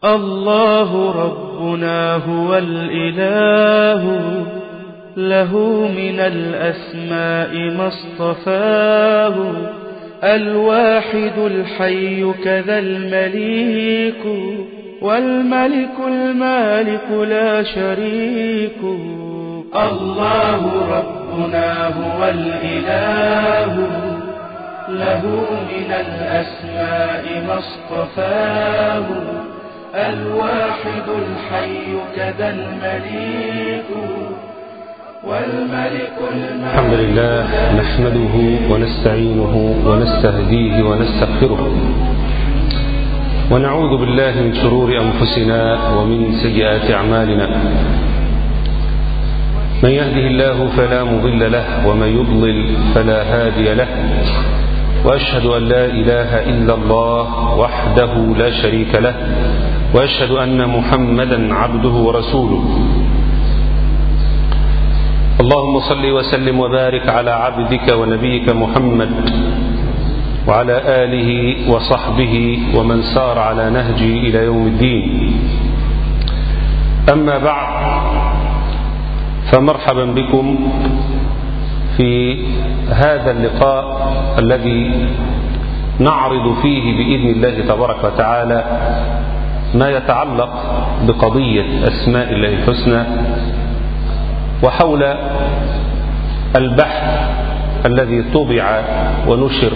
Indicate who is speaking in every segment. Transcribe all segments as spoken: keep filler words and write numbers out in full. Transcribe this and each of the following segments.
Speaker 1: الله ربنا هو الإله، له من الأسماء ما اصطفاه، الواحد الحي كذا المليك، والملك المالك لا شريك. الله ربنا هو الإله، له من الأسماء ما اصطفاه، الواحد الحي كذا المليك، والملك المالك.
Speaker 2: الحمد لله نحمده ونستعينه ونستهديه ونستغفره، ونعوذ بالله من شرور أنفسنا ومن سيئات أعمالنا. من يهده الله فلا مضل له، ومن يضلل فلا هادي له، وأشهد أن لا إله إلا الله وحده لا شريك له، وأشهد أن محمدا عبده ورسوله. اللهم صل وسلم وبارك على عبدك ونبيك محمد وعلى آله وصحبه ومن سار على نهجه إلى يوم الدين. أما بعد، فمرحبا بكم في هذا اللقاء الذي نعرض فيه بإذن الله تبارك وتعالى ما يتعلق بقضية أسماء الله الحسنى، وحول البحث الذي طبع ونشر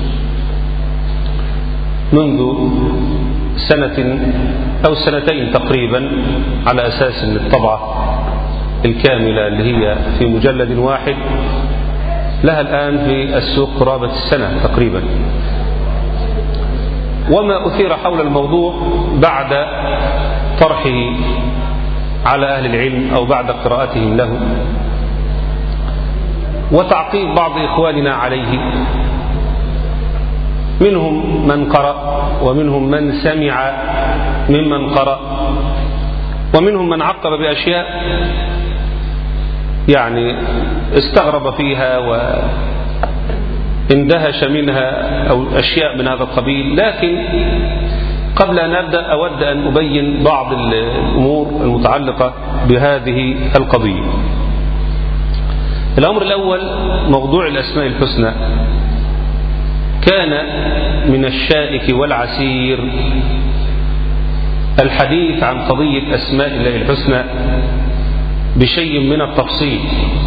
Speaker 2: منذ سنة أو سنتين تقريبا، على أساس أن الطبعة الكاملة اللي هي في مجلد واحد لها الآن في السوق قرابة السنة تقريبا. وما أثير حول الموضوع بعد طرحه على أهل العلم أو بعد قراءتهم له، وتعقيب بعض إخواننا عليه، منهم من قرأ ومنهم من سمع ممن قرأ، ومنهم من عقب بأشياء يعني استغرب فيها واندهش منها أو أشياء من هذا القبيل. لكن قبل أن أبدأ أود أن أبين بعض الأمور المتعلقة بهذه القضية. الأمر الأول، موضوع الأسماء الحسنى كان من الشائك والعسير الحديث عن قضية أسماء الله الحسنى بشيء من التفصيل،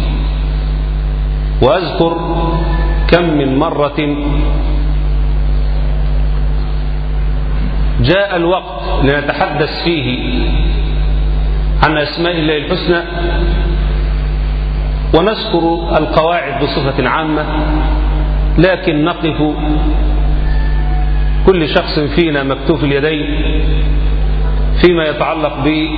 Speaker 2: وأذكر كم من مرة جاء الوقت لنتحدث فيه عن أسماء الله الحسنى ونذكر القواعد بصفة عامة، لكن نقف كل شخص فينا مكتوف اليدين فيما يتعلق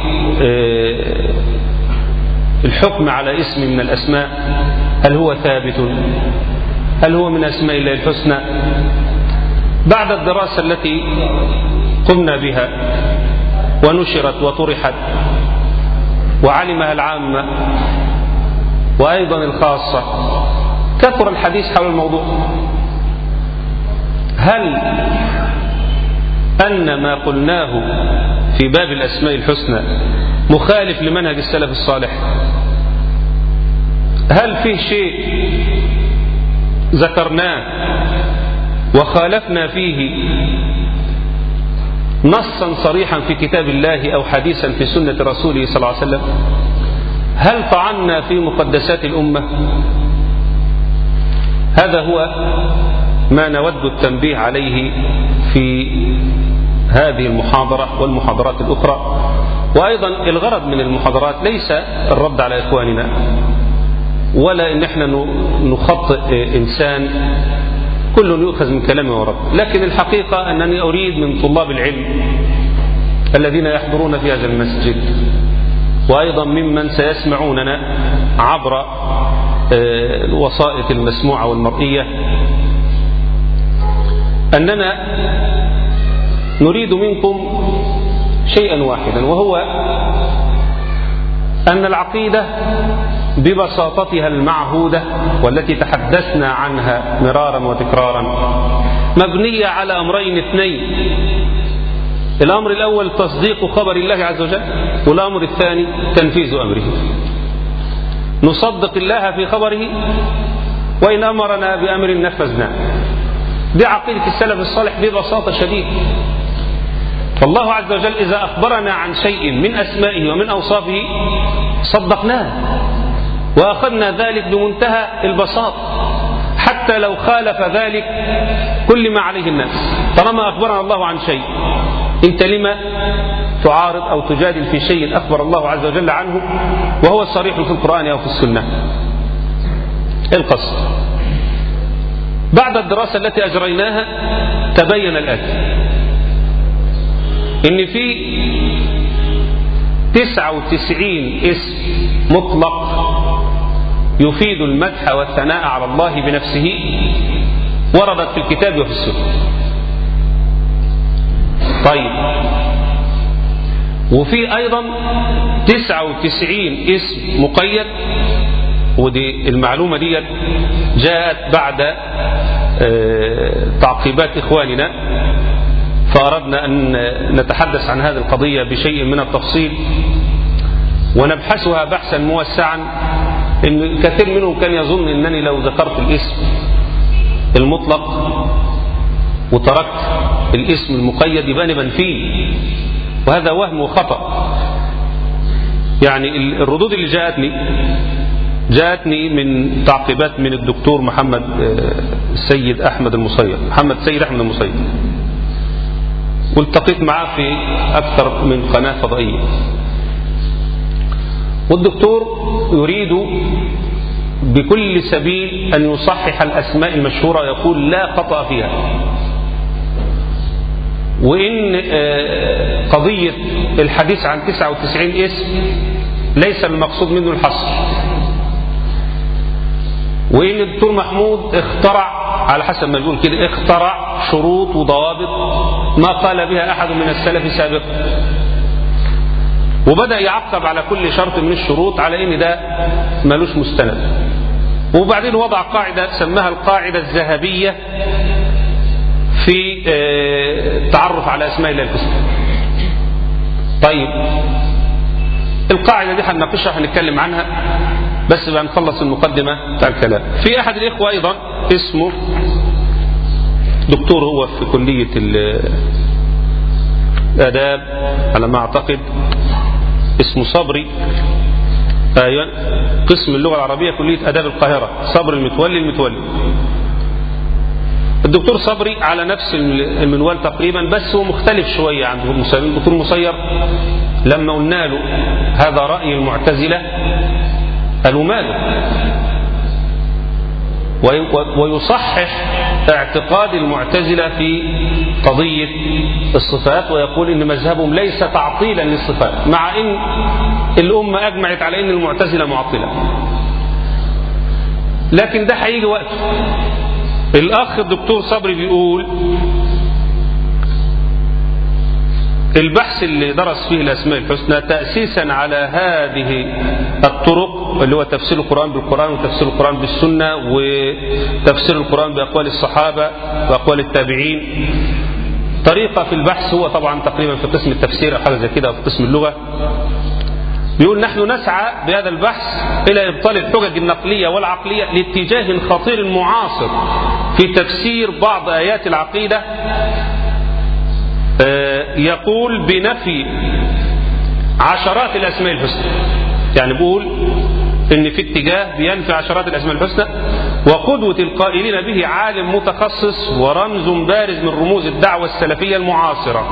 Speaker 2: بالحكم على اسم من الأسماء. هل هو ثابت؟ هل هو من أسماء الله الحسنى؟ بعد الدراسة التي قمنا بها ونشرت وطرحت وعلمها العامة وأيضا الخاصة، كثر الحديث حول الموضوع. هل أن ما قلناه في باب الأسماء الحسنى مخالف لمنهج السلف الصالح؟ هل فيه شيء ذكرناه وخالفنا فيه نصا صريحا في كتاب الله أو حديثا في سنة رسوله صلى الله عليه وسلم؟ هل طعنا في مقدسات الأمة؟ هذا هو ما نود التنبيه عليه في هذه المحاضرة والمحاضرات الأخرى. وأيضا الغرض من المحاضرات ليس الرد على إخواننا ولا إن احنا نخطئ إنسان كل يؤخذ من كلامه ورد، لكن الحقيقة أنني أريد من طلاب العلم الذين يحضرون في هذا المسجد وأيضا ممن سيسمعوننا عبر الوسائط المسموعة والمرئية أننا نريد منكم شيئا واحدا، وهو أن العقيدة ببساطتها المعهودة والتي تحدثنا عنها مرارا وتكرارا مبنية على أمرين اثنين: الأمر الأول تصديق خبر الله عز وجل، والأمر الثاني تنفيذ أمره. نصدق الله في خبره، وإن أمرنا بأمر نفذناه. دي عقيدة السلف الصالح ببساطة شديدة. فالله عز وجل إذا أخبرنا عن شيء من أسمائه ومن أوصافه صدقناه وأخذنا ذلك بمنتهى البساطة، حتى لو خالف ذلك كل ما عليه الناس. طالما أخبرنا الله عن شيء، أنت لما تعارض أو تجادل في شيء أخبر الله عز وجل عنه وهو صريح في القرآن أو في السنة؟ القصد بعد الدراسة التي أجريناها تبين الآتي: إن في تسعة وتسعين اسم مطلق يفيد المدح والثناء على الله بنفسه وردت في الكتاب وفي السنة. طيب، وفي أيضا تسعة وتسعين اسم مقيد، ودي المعلومة دي جاءت بعد تعقيبات إخواننا، فأردنا أن نتحدث عن هذه القضية بشيء من التفصيل ونبحثها بحثا موسعا. إن كثير منهم كان يظن أنني لو ذكرت الاسم المطلق وتركت الاسم المقيد يبقى أنا بنفيه، وهذا وهم وخطأ. يعني الردود اللي جاءتني جاءتني من تعقيبات من الدكتور محمد السيد أحمد المصير محمد سيد أحمد المصير، والتقيت معه في أكثر من قناة فضائية. والدكتور يريد بكل سبيل أن يصحح الأسماء المشهورة، يقول لا خطأ فيها، وإن قضية الحديث عن تسعة وتسعين اسم ليس المقصود منه الحصر، وإن الدكتور محمود اخترع على حسب ما يقول كده اخترع شروط وضوابط ما قال بها أحد من السلف سابقا، وبدأ يعقب على كل شرط من الشروط على إن ده ملوش مستند. وبعدين وضع قاعدة سماها القاعدة الذهبية في التعرف على أسماء الله الحسنى. طيب، القاعدة دي هنناقشها هنتكلم عنها، بس بقى نخلص المقدمة بتاع الكلام. في أحد الإخوة أيضا اسمه دكتور، هو في كلية الآداب على ما أعتقد، اسمه صبري، أيوة، قسم اللغة العربية كلية آداب القاهرة، صبري المتولي المتولي. الدكتور صبري على نفس المنوال تقريبا، بس هو مختلف شوية عن الدكتور مصير. لما قلنا له هذا رأي المعتزلة قالوا ماله، ويصحح اعتقاد المعتزلة في قضية الصفات، ويقول إن مذهبهم ليس تعطيلا للصفات، مع إن الأمة أجمعت على إن المعتزلة معطلة. لكن ده هيجي وقته. الأخ الدكتور صبري بيقول البحث اللي درس فيه الأسماء الحسنى تأسيسا على هذه الطرق، اللي هو تفسير القرآن بالقرآن وتفسير القرآن بالسنة وتفسير القرآن بأقوال الصحابة وأقوال التابعين، طريقة في البحث هو طبعا تقريبا في قسم التفسير أو حاجة زي كده أو في قسم اللغة. بيقول نحن نسعى بهذا البحث إلى إبطال الحجج النقلية والعقلية لاتجاه خطير معاصر في تفسير بعض آيات العقيدة، يقول بنفي عشرات الأسماء الحسنى. يعني بيقول إن في اتجاه بينفي عشرات الأسماء الحسنى، وقدوة القائلين به عالم متخصص ورمز بارز من رموز الدعوة السلفية المعاصرة،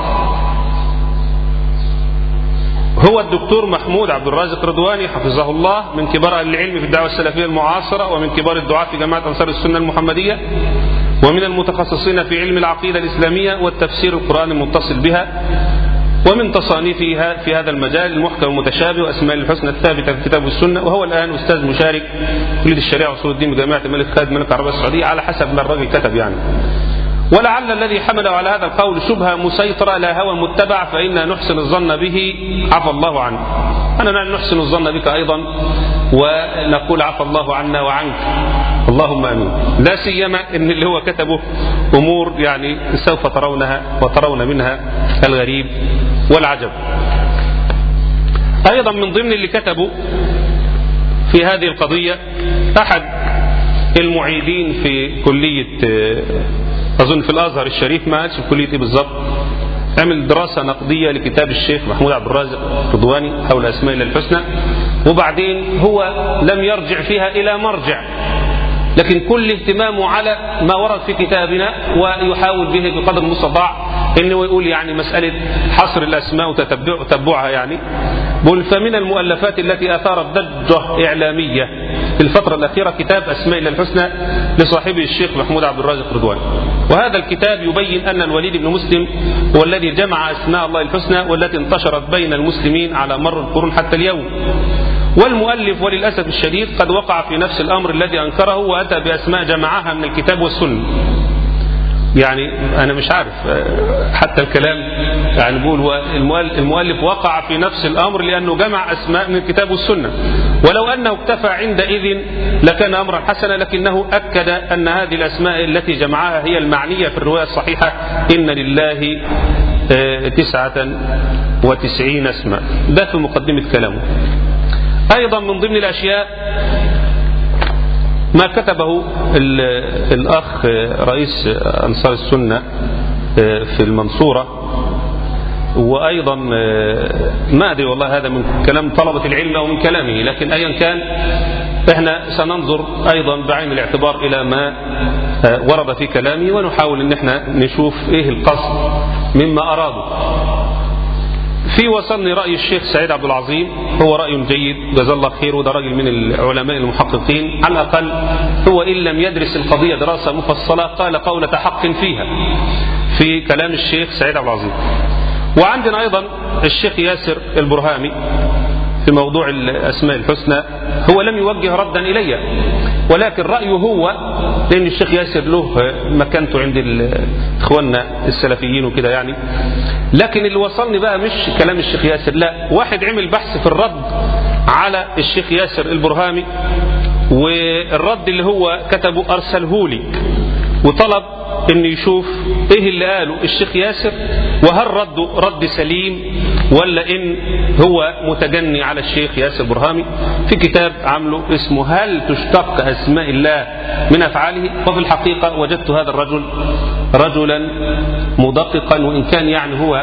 Speaker 2: هو الدكتور محمود عبد الرازق رضواني حفظه الله، من كبار أهل العلم في الدعوة السلفية المعاصرة، ومن كبار الدعاة في جماعة أنصار السنة المحمدية، ومن المتخصصين في علم العقيدة الإسلامية والتفسير القرآني المتصل بها، ومن تصانيفه في هذا المجال المحكم المتشابه وأسماء الحسنى الثابتة في الكتاب والسنة. وهو الآن أستاذ مشارك في كلية الشريعة وأصول الدين بجامعة الملك خالد الملك العربية السعودية على حسب ما الراجل كتب يعني. ولعل الذي حمله على هذا القول شبهة مسيطرة لا هوى متبع فإنا نحسن الظن به عفى الله عنه. أننا نحسن الظن بك أيضا ونقول عفى الله عنا وعنك اللهم آمين، لا سيما إن اللي هو كتبه أمور يعني سوف ترونها وترون منها الغريب والعجب. أيضا من ضمن اللي كتبوا في هذه القضية أحد المعيدين في كلية أظن في الأزهر الشريف، ما قالش في كلية إيه بالظبط، عمل دراسة نقدية لكتاب الشيخ محمود عبد الرازق رضواني حول أسماء الله الحسنى، وبعدين هو لم يرجع فيها إلى مرجع، لكن كل اهتمامه على ما ورد في كتابنا ويحاول به بقدر المستطاع انه يقول يعني مسألة حصر الأسماء وتتبعها. يعني بل فمن المؤلفات التي أثارت ضجة إعلامية في الفترة الأخيرة كتاب أسماء الله الحسنى لصاحبه الشيخ محمود عبد الرازق رضواني، وهذا الكتاب يبين أن الوليد بن مسلم هو الذي جمع أسماء الله الحسنى والتي انتشرت بين المسلمين على مر القرون حتى اليوم. والمؤلف وللأسف الشديد قد وقع في نفس الأمر الذي أنكره وأتى بأسماء جمعها من الكتاب والسنة. يعني أنا مش عارف حتى الكلام، يعني بقول المؤلف وقع في نفس الأمر لأنه جمع أسماء من الكتاب والسنة، ولو أنه اكتفى عندئذ لكان أمرا حسنا، لكنه أكد أن هذه الأسماء التي جمعها هي المعنية في الرواية الصحيحة إن لله تسعة وتسعين اسما. ده في مقدمة كلامه. أيضا من ضمن الأشياء ما كتبه الأخ رئيس أنصار السنة في المنصورة، وأيضا ما أدري والله هذا من كلام طلبة العلم أو من كلامه، لكن أيا كان احنا سننظر أيضا بعين الاعتبار إلى ما ورد في كلامه ونحاول ان احنا نشوف ايه القصد مما أراده. في وصلني رأي الشيخ سعيد عبد العظيم، هو رأي جيد جزاه الله خير، وده راجل من العلماء المحققين على الأقل، هو إن لم يدرس القضية دراسة مفصلة قال قولة حق فيها في كلام الشيخ سعيد عبد العظيم. وعندنا أيضا الشيخ ياسر البرهامي في موضوع الأسماء الحسنى، هو لم يوجه ردا إلي، ولكن رأيه هو، لأن الشيخ ياسر له مكانته عند إخواننا السلفيين وكده يعني، لكن اللي وصلني بقى مش كلام الشيخ ياسر، لا، واحد عمل بحث في الرد على الشيخ ياسر البرهامي، والرد اللي هو كتبه أرسله لي وطلب ان يشوف ايه اللي قاله الشيخ ياسر، وهل رده رد سليم ولا ان هو متجني على الشيخ ياسر برهامي، في كتاب عمله اسمه هل تشتق اسماء الله من افعاله. وفي الحقيقة وجدت هذا الرجل رجلا مدققا، وان كان يعني هو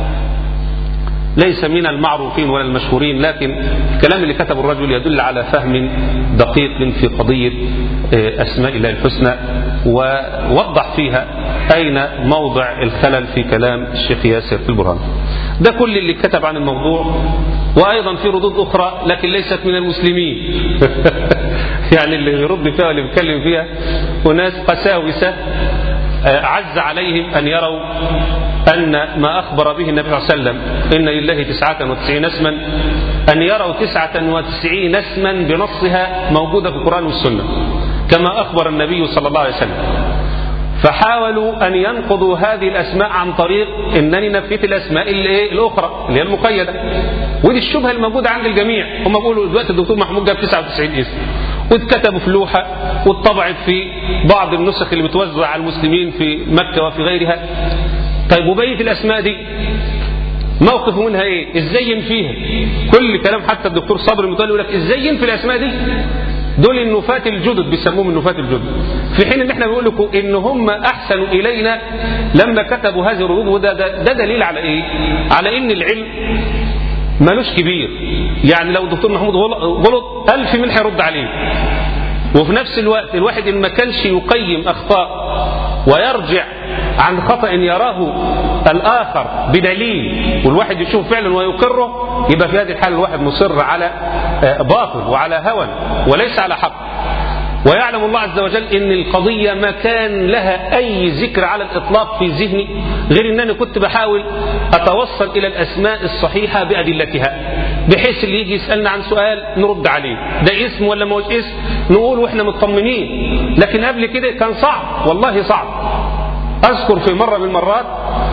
Speaker 2: ليس من المعروفين ولا المشهورين، لكن الكلام اللي كتبه الرجل يدل على فهم دقيق في قضية أسماء الله الحسنى، ووضح فيها أين موضع الخلل في كلام الشيخ ياسر البرهامي. ده كل اللي كتب عن الموضوع. وأيضا في ردود أخرى لكن ليست من المسلمين يعني اللي يرد فيها واللي يتكلم فيها وناس قساوسة عز عليهم أن يروا أن ما أخبر به النبي صلى الله عليه وسلم إن لله تسعة وتسعين اسما، أن يروا تسعة وتسعين اسما بنصها موجودة في القرآن والسنة كما أخبر النبي صلى الله عليه وسلم، فحاولوا أن ينقضوا هذه الأسماء عن طريق أنني نفيت الأسماء الأخرى اللي هي المقيدة. ودي الشبهة الموجودة عند الجميع. هم بيقولوا دلوقتي الدكتور محمود جاب تسعة وتسعين اسم واتكتبوا في لوحة واتطبعت في بعض النسخ اللي بتوزع على المسلمين في مكة وفي غيرها. طيب وبقية الأسماء دي موقفه منها ايه؟ ازاي ينفيها؟ كل كلام حتى الدكتور صبري المطلع يقول لك ازاي ينفي الأسماء دي؟ دول النفاة الجدد بيسموهم النفاة الجدد، في حين ان احنا بنقول لكم ان هم احسنوا الينا لما كتبوا هذه الردود. وده ده, ده دليل على ايه؟ على ان العلم مالوش كبير. يعني لو الدكتور محمود غلط ألف من هيرد عليه، وفي نفس الوقت الواحد إن ما كانش يقيم أخطاء ويرجع عن خطأ يراه الآخر بدليل والواحد يشوف فعلا ويقره، يبقى في هذه الحالة الواحد مصر على باطل وعلى هوى وليس على حق. ويعلم الله عز وجل ان القضية ما كان لها اي ذكر على الاطلاق في ذهني غير ان انا كنت بحاول اتوصل الى الاسماء الصحيحة بادلتها، بحيث اللي يجي يسألنا عن سؤال نرد عليه ده اسم ولا ما هوش اسم، نقول واحنا مطمنين. لكن قبل كده كان صعب، والله صعب. أذكر في مرة من المرات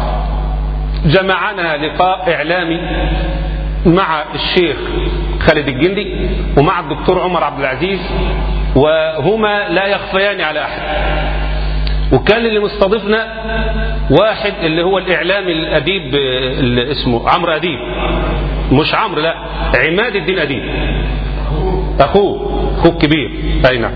Speaker 2: جمعنا لقاء إعلامي مع الشيخ خالد الجندي ومع الدكتور عمر عبد العزيز، وهما لا يخفيان على أحد. وكان اللي مستضيفنا واحد اللي هو الإعلامي الأديب اللي اسمه عمرو أديب، مش عمرو، لا، عماد الدين أديب، أخوه أخوه الكبير. أي نعم.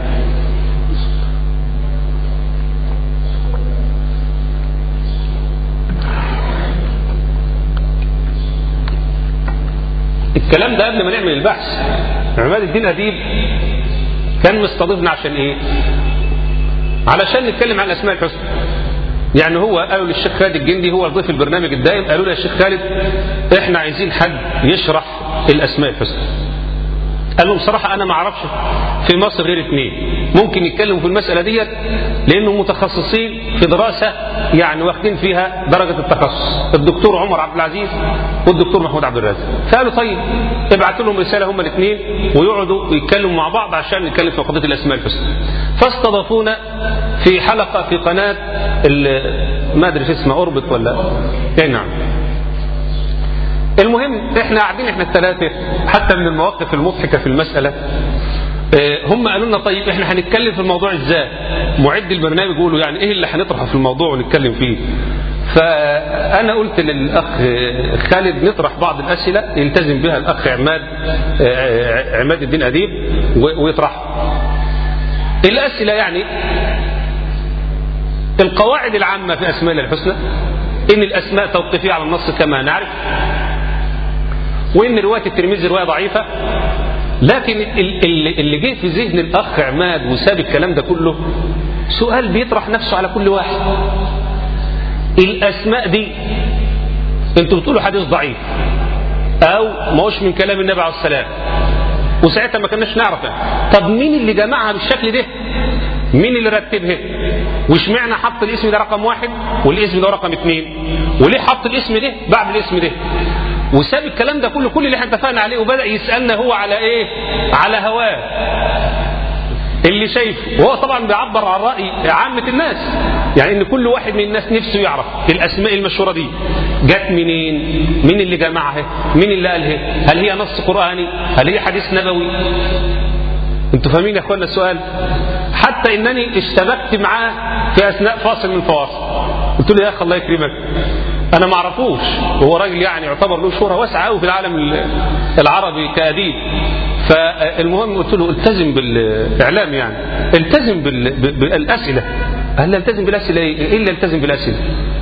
Speaker 2: الكلام ده قبل ما نعمل البحث. عماد الدين أديب كان مستضيفنا عشان إيه؟ علشان نتكلم عن الأسماء الحسنى. يعني هو قالوا للشيخ خالد الجندي، هو ضيف البرنامج الدائم، قالوا له يا شيخ خالد احنا عايزين حد يشرح الأسماء الحسنى. قال لهم بصراحة أنا ما أعرفش في مصر غير اثنين ممكن يتكلموا في المسألة ديت، لأنهم متخصصين في دراسة يعني واخدين فيها درجة التخصص، الدكتور عمر عبد العزيز والدكتور محمود عبد الرازق. فقالوا طيب ابعتوا لهم رسالة هما الاثنين ويقعدوا يتكلموا مع بعض عشان نتكلم في قضية الأسماء الحسنى. فاستضافونا في حلقة في قناة ما أدري اسمها أوربت ولا إيه. نعم. المهم احنا قاعدين احنا الثلاثة، حتى من المواقف المضحكة في المسألة هم قالوا لنا طيب احنا هنتكلم في الموضوع ازاي؟ معد البرنامج يقولوا يعني ايه اللي هنطرحه في الموضوع ونتكلم فيه. فانا قلت للاخ خالد نطرح بعض الاسئله يلتزم بها الاخ عماد عماد الدين اديب ويطرحها. الاسئله يعني القواعد العامه في اسماء الله الحسنى، ان الاسماء توقيفيه على النص كما نعرف، وان روايه الترمذي روايه ضعيفه. لكن اللي جه في ذهن الاخ عماد وساب الكلام ده كله سؤال بيطرح نفسه على كل واحد. الاسماء دي انتوا بتقولوا حديث ضعيف او ما هوش من كلام النبي عليه السلام، وساعتها ما كناش نعرف. طب مين اللي جمعها بالشكل ده؟ مين اللي رتبها؟ واشمعنى حط الاسم ده رقم واحد والاسم ده رقم اثنين؟ وليه حط الاسم ده بعد الاسم ده؟ وساب الكلام ده كله كل اللي احنا اتفقنا عليه وبدأ يسألنا هو على ايه؟ على هواه اللي شايفه، وهو طبعا بيعبر عن رأي عامة الناس. يعني ان كل واحد من الناس نفسه يعرف الاسماء المشهورة دي جت منين؟ مين اللي جمعها؟ مين اللي قالها؟ هل هي نص قرآني؟ هل هي حديث نبوي؟ انتوا فاهمين يا اخوانا السؤال؟ حتى انني اشتبكت معاه في اثناء فاصل من الفواصل، قلت له يا اخي الله يكرمك انا ما اعرفوش، وهو راجل يعني يعتبر له شهرة واسعة قوي في العالم العربي كأديب. فالمهم قلت له التزم بالاعلام، يعني التزم بالاسئله. قال لا التزم بالاسئله ايه؟ الا التزم بالاسئله.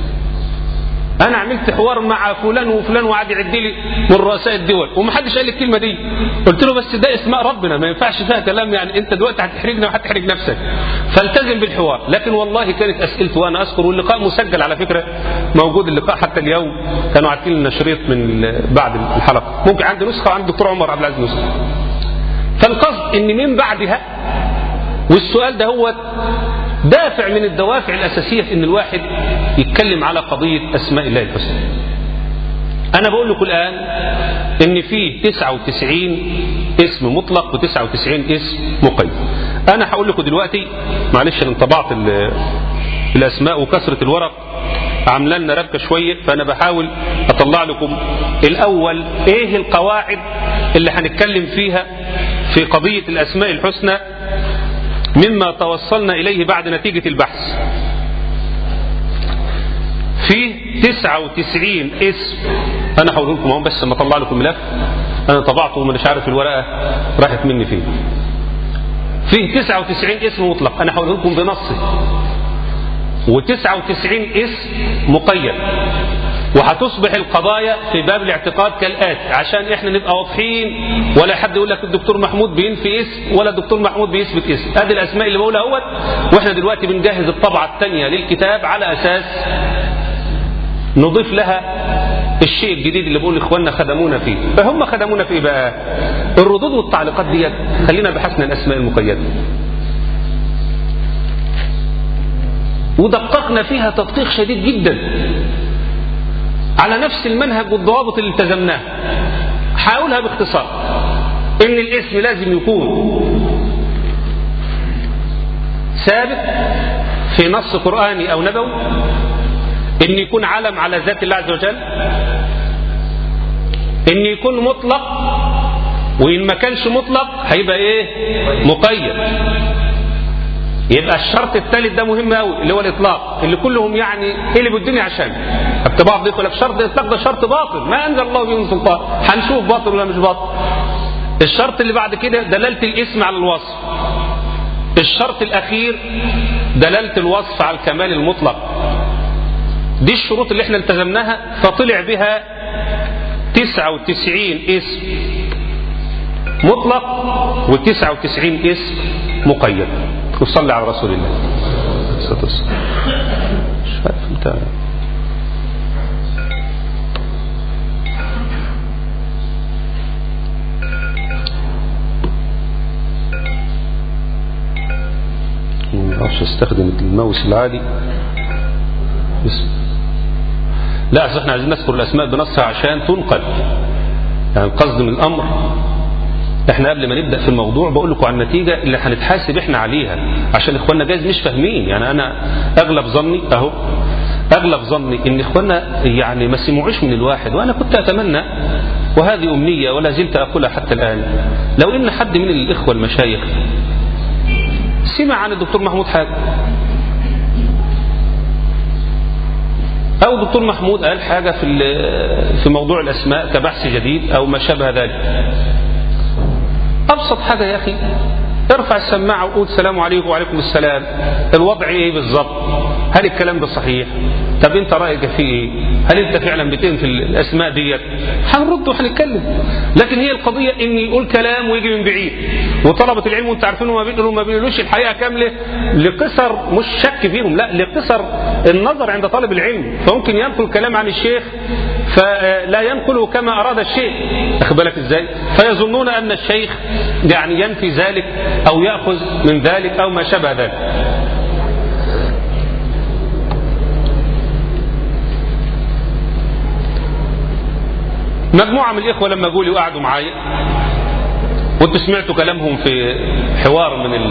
Speaker 2: انا عملت حوار مع فلان وفلان وقعد يعد لي من رؤساء الدول ومحدش قال لي الكلمه دي. قلت له بس ده اسماء ربنا ما ينفعش فيها كلام، يعني انت دلوقتي هتحرجنا وهتحرج نفسك، فالتزم بالحوار. لكن والله كانت اسئلته وانا اذكر، واللقاء مسجل على فكره، موجود اللقاء حتى اليوم، كانوا عارفين لنا شريط من بعد الحلقه، ممكن عندي نسخه وعند الدكتور عمر عبد العزيز نسخه. فالقصد ان من بعدها، والسؤال ده هو دافع من الدوافع الأساسية في أن الواحد يتكلم على قضية أسماء الله الحسنى. أنا بقول لكم الآن أن فيه تسعة وتسعين اسم مطلق وتسعة وتسعين اسم مقيد. أنا هقول لكم دلوقتي، معلش أنا طبعت الأسماء وكسرة الورق عامله لنا ربكة شوية، فأنا بحاول أطلع لكم الأول إيه القواعد اللي هنتكلم فيها في قضية الأسماء الحسنى مما توصلنا إليه بعد نتيجة البحث. فيه تسعة وتسعين اسم، أنا هقول لكم اهو بس ما أطلع لكم ملف أنا طبعته ومش عارف الورقة راحت مني فين. فيه تسعة وتسعين اسم مطلق أنا هقول لكم بنصه، وتسعة وتسعين اسم مقيد. وهتصبح القضايا في باب الاعتقاد كالآتي عشان احنا نبقى واضحين، ولا حد يقول لك الدكتور محمود بينفي اسم ولا الدكتور محمود بيثبت اسم. ادي الاسماء اللي بقولها اهوت، واحنا دلوقتي بنجهز الطبعة الثانية للكتاب على اساس نضيف لها الشيء الجديد اللي بقول اخواننا خدمونا فيه. فهم خدمونا فيه بقى الردود والتعليقات ديت. خلينا بحثنا الاسماء المقيدة ودققنا فيها تدقيق شديد جدا على نفس المنهج والضوابط اللي التزمناها. حاولها باختصار ان الاسم لازم يكون ثابت في نص قرآني أو نبوي إن يكون علم على ذات الله عز وجل، إن يكون مطلق، وإن ما كانش مطلق هيبقى إيه؟ مقيد. يبقى الشرط الثالث ده مهم قوي اللي هو الإطلاق، اللي كلهم يعني قلبوا الدنيا عشان حتى بعض يقول لك شرط الإطلاق ده شرط باطل، ما أنزل الله به من سلطان، هنشوف باطل ولا مش باطل. الشرط اللي بعد كده دلالة الاسم على الوصف. الشرط الأخير دلالة الوصف على الكمال المطلق. دي الشروط اللي احنا التزمناها، فطلع بها تسعة وتسعين اسم مطلق وتسعة وتسعين اسم مقيد. وصلي على رسول الله صلى الله عليه وسلم. مش عارف انت ما اعرفش استخدم الماوس العادي بس. لا اصل احنا عايزين نذكر الاسماء بنصها عشان تنقل، يعني القصد من الامر احنا قبل ما نبدا في الموضوع بقول لكم عن النتيجه اللي هنتحاسب احنا عليها، عشان اخواننا جايز مش فاهمين. يعني انا اغلب ظني اهو اغلب ظني ان اخواننا يعني ما سمعوش من الواحد، وانا كنت اتمنى وهذه امنيه ولا زلت اقولها حتى الان، لو ان حد من الاخوه المشايخ سمع عن الدكتور محمود حاجه، او الدكتور محمود قال حاجه في في موضوع الاسماء كبحث جديد او ما شابه ذلك. أبسط حاجة يا أخي ارفع السماعة وقول السلام عليكم وعليكم السلام، الوضع إيه بالضبط؟ هل الكلام ده صحيح؟ طب أنت رأيك فيه إيه؟ هل أنت فعلا بتؤمن في الأسماء ديت؟ هنرد وهنتكلم. لكن هي القضية إن يقول كلام ويجي من بعيد، وطلبة العلم وأنت عارفين ما بيقولوا ما بيقولوش الحقيقة كاملة لقصر، مش شك فيهم، لا لقصر النظر عند طالب العلم، فممكن ينقل كلام عن الشيخ فلا ينقله كما أراد الشيخ، أخذ بالك إزاي؟ فيظنون أن الشيخ يعني ينفي ذلك أو يأخذ من ذلك أو ما شابه ذلك. مجموعة من الإخوة لما قولوا وقعدوا معايا وانتوا سمعتوا كلامهم في حوار من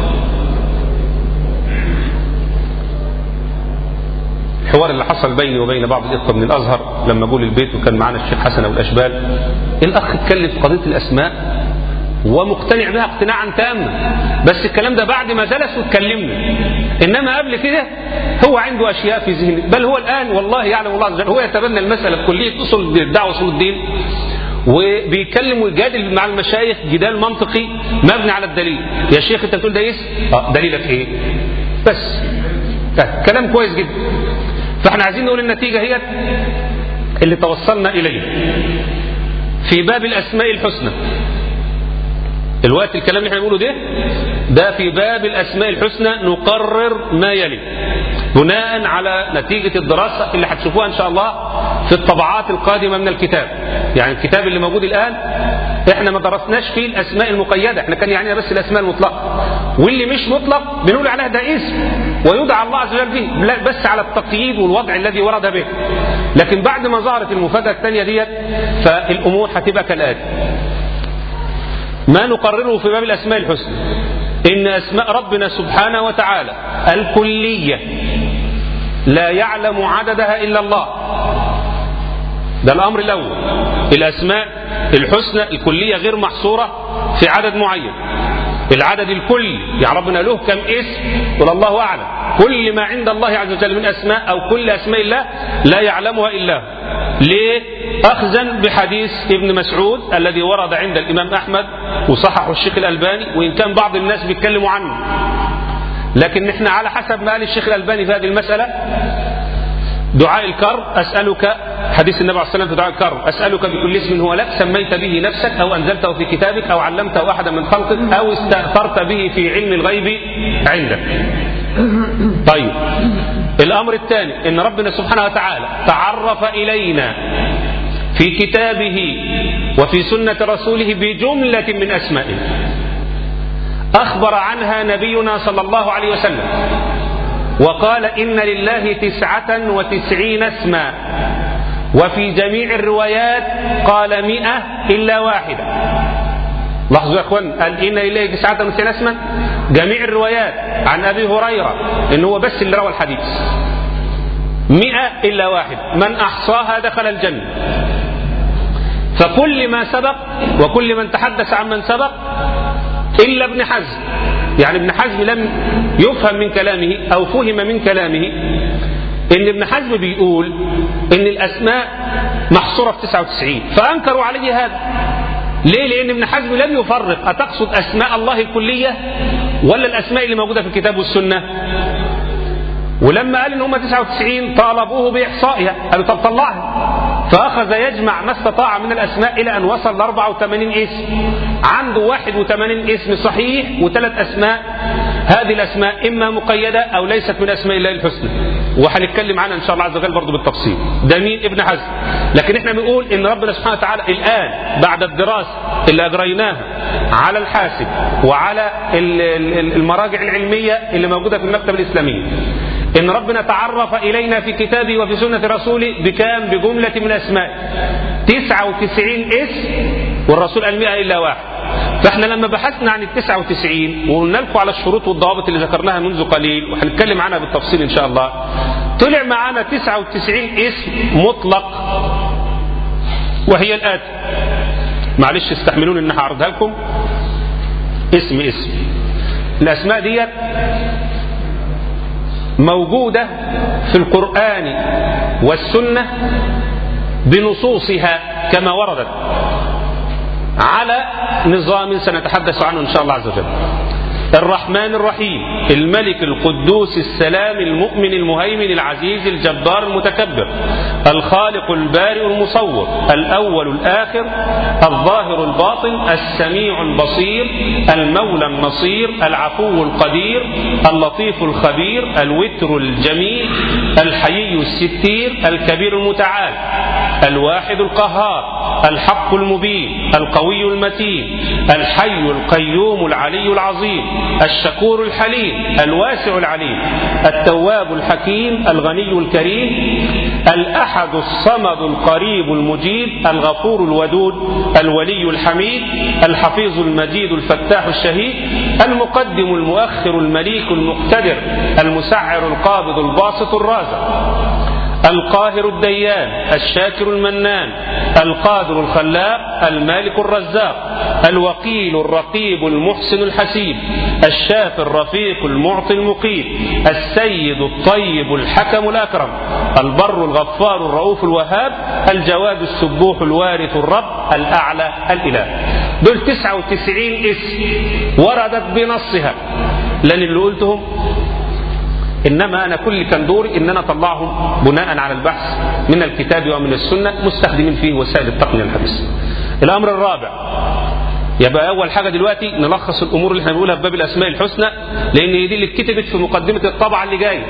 Speaker 2: الحوار اللي حصل بيني وبين بعض الإخوة من الأزهر لما قول البيت وكان معنا الشيخ حسن أبو الأشبال، الأخ اتكلم في قضية الأسماء ومقتنع بها اقتناعا تاما، بس الكلام ده بعد ما جلس واتكلمنا، انما قبل كده هو عنده اشياء في ذهنه، بل هو الان والله يعلم الله عز وجل هو يتبنى المساله في كليه اصول الدعوه واصول الدين، وبيتكلم ويجادل مع المشايخ جدال منطقي مبني على الدليل. يا شيخ انت بتقول ده اسم؟ اه دليلك ايه؟ بس ده كلام كويس جدا. فاحنا عايزين نقول النتيجه هي اللي توصلنا اليه في باب الاسماء الحسنى. الوقت الكلام اللي احنا بنقوله ده ده في باب الأسماء الحسنى نقرر ما يلي بناء على نتيجة الدراسة اللي هتشوفوها إن شاء الله في الطبعات القادمة من الكتاب. يعني الكتاب اللي موجود الآن احنا ما درسناش فيه الأسماء المقيدة، احنا كان يعني بس الأسماء المطلقة، واللي مش مطلق بنقول عليها ده اسم ويدعى الله عز وجل به، بس على التقييد والوضع الذي ورد به. لكن بعد ما ظهرت المفاجأة الثانية ديت فالأمور هتبقى كالآتي. ما نقرره في باب الأسماء الحسنى إن أسماء ربنا سبحانه وتعالى الكلية لا يعلم عددها إلا الله، ده الأمر الأول. الأسماء الحسنى الكلية غير محصورة في عدد معين، العدد الكلي يعني ربنا له كم اسم قل الله أعلم، كل ما عند الله عز وجل من أسماء أو كل أسماء الله لا يعلمها إلا هو. ليه؟ أخذا بحديث ابن مسعود الذي ورد عند الإمام أحمد وصححه الشيخ الألباني، وإن كان بعض الناس بيتكلموا عنه، لكن نحن على حسب ما قال الشيخ الألباني في هذه المسألة دعاء الكرب أسألك، حديث النبي عليه الصلاة والسلام في دعاء الكرب أسألك بكل اسم هو لك سميت به نفسك أو أنزلته في كتابك أو علمته أحدا من خلقك أو استأثرت به في علم الغيب عندك. طيب الأمر الثاني إن ربنا سبحانه وتعالى تعرف إلينا في كتابه وفي سنة رسوله بجملة من أسمائه أخبر عنها نبينا صلى الله عليه وسلم وقال إن لله تسعة وتسعين اسما، وفي جميع الروايات قال مئة إلا واحدة. لاحظوا يا اخوان، قال إن إليه تسعة وتسعين اسما. جميع الروايات عن أبي هريرة إن هو بس اللي روى الحديث مئة إلا واحد، من أحصاها دخل الجنة. فكل ما سبق وكل من تحدث عن من سبق إلا ابن حزم، يعني ابن حزم لم يفهم من كلامه أو فهم من كلامه إن ابن حزم بيقول إن الأسماء محصورة في تسعة وتسعين، فأنكروا عليه هذا. ليه؟ لأن ابن حزم لم يفرق، أتقصد أسماء الله الكلية ولا الأسماء اللي موجودة في الكتاب والسنة؟ ولما قال إن هم تسعة وتسعين طالبوه بإحصائها، قالوا طب طلعها، فأخذ يجمع ما استطاع من الأسماء إلى أن وصل ل أربعة وثمانين اسم. عنده واحد وثمانين اسم صحيح وثلاث أسماء، هذه الأسماء إما مقيدة أو ليست من أسماء الله الحسنى، وهنتكلم عنها إن شاء الله عز وجل برضه بالتفصيل. ده مين؟ ابن حزم. لكن احنا بنقول إن ربنا سبحانه وتعالى الآن بعد الدراسة اللي أجريناها على الحاسب وعلى المراجع العلمية اللي موجودة في المكتبة الإسلامية، إن ربنا تعرف إلينا في كتابه وفي سنة رسوله بكام؟ بجملة من الأسماء تسعة وتسعين اسم، والرسول قال مئة إلا واحد. فإحنا لما بحثنا عن التسعة وتسعين وقلنا لكم على الشروط والضوابط اللي ذكرناها منذ قليل وهنتكلم عنها بالتفصيل إن شاء الله، طلع معانا تسعة وتسعين اسم مطلق، وهي الآتي. معلش استحملون إن هعرضها لكم اسم اسم. الأسماء دي موجودة في القرآن والسنة بنصوصها كما وردت على نظام سنتحدث عنه إن شاء الله عز وجل. الرحمن الرحيم، الملك القدوس السلام المؤمن المهيمن العزيز الجبار المتكبر، الخالق البارئ المصور، الأول الآخر، الظاهر الباطن، السميع البصير، المولى النصير، العفو القدير، اللطيف الخبير، الوتر الجميل، الحيي الستير، الكبير المتعال، الواحد القهار، الحق المبين، القوي المتين، الحي القيوم العلي العظيم، الشكور الحليم، الواسع العليم، التواب الحكيم، الغني الكريم، الأحد الصمد القريب المجيب، الغفور الودود، الولي الحميد، الحفيظ المجيد الفتاح الشهيد، المقدم المؤخر المليك المقتدر، المسعر القابض الباسط الرازق، القاهر الديان، الشاكر المنان، القادر الخلاق، المالك الرزاق، الوكيل الرقيب المحسن الحسيب، الشافي الرفيق المعطي المقيت، السيد الطيب الحكم الأكرم، البر الغفار الرؤوف الوهاب، الجواد السبوح الوارث الرب، الأعلى الإله. دول تسعة وتسعين اسم وردت بنصها، لأن اللي قلتهم إنما أنا كل كان دوري إن أنا أطلعهم بناء على البحث من الكتاب ومن السنة مستخدمين فيه وسائل التقنية الحديثة. الأمر الرابع، يبقى أول حاجة دلوقتي نلخص الأمور اللي احنا بنقولها في باب الأسماء الحسنى، لأن دي اللي اتكتبت في مقدمة الطبعة اللي جاية.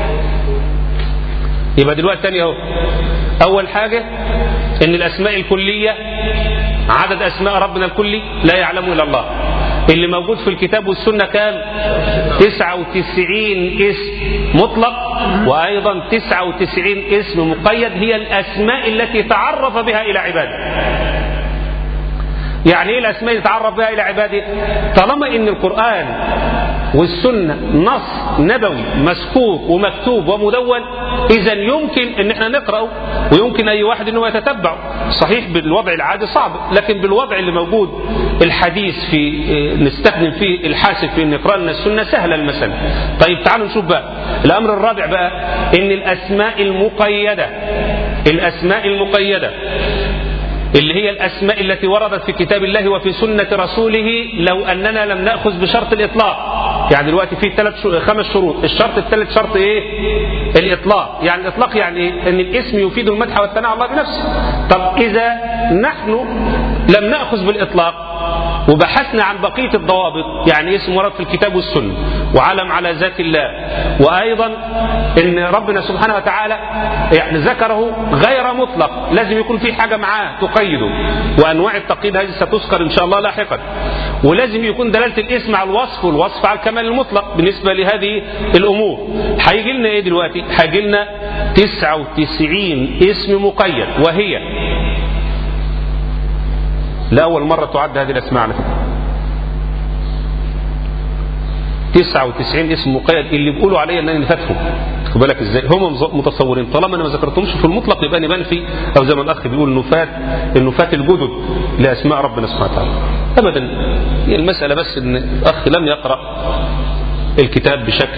Speaker 2: يبقى دلوقتي تاني أهو، أول حاجة إن الأسماء الكلية عدد أسماء ربنا الكلي لا يعلمه إلا الله، اللي موجود في الكتاب والسنة كام؟ تسعة وتسعين اسم مطلق، وأيضا تسعة وتسعين اسم مقيد، هي الأسماء التي تعرف بها إلى عباده. يعني ايه الأسماء اللي تعرف بها إلى عباده؟ طالما إن القرآن والسنة نص نبوي مسكوك ومكتوب ومدون، إذا يمكن إن احنا نقرأه ويمكن أي واحد إنه يتتبعه. صحيح بالوضع العادي صعب، لكن بالوضع اللي موجود الحديث في نستخدم فيه الحاسب في إن نقرأ لنا السنة سهلة المسألة. طيب تعالوا نشوف بقى الأمر الرابع بقى، إن الأسماء المقيدة، الأسماء المقيدة اللي هي الأسماء التي وردت في كتاب الله وفي سنة رسوله، لو أننا لم نأخذ بشرط الإطلاق. يعني دلوقتي في ثلاث خمس شروط، الشرط الثالث شرط إيه؟ الإطلاق. يعني الإطلاق يعني إيه؟ أن الاسم يفيد المدح والثناء على الله بنفسه. طب إذا نحن لم نأخذ بالإطلاق وبحثنا عن بقية الضوابط، يعني اسم ورد في الكتاب والسنة، وعلم على ذات الله، وأيضا إن ربنا سبحانه وتعالى يعني ذكره غير مطلق، لازم يكون في حاجة معاه تقيده، وأنواع التقييد هذه ستذكر إن شاء الله لاحقا، ولازم يكون دلالة الاسم على الوصف والوصف على الكمال المطلق بالنسبة لهذه الأمور. هيجي لنا إيه دلوقتي؟ هيجي لنا تسعة وتسعين اسم مقيد، وهي لأول مرة تعد هذه الأسماء على فكرة. تسعة وتسعين اسم مقيد اللي بيقولوا عليا ان انا فاتهم. خد بالك ازاي هم متصورين طالما انا ما ذكرتهمش في المطلق يبقى انا بنفي، او زي ما الاخ بيقول نفات النفات الجدد لاسماء ربنا سبحانه وتعالى. ابدا، هي المساله بس ان الاخ لم يقرا الكتاب بشكل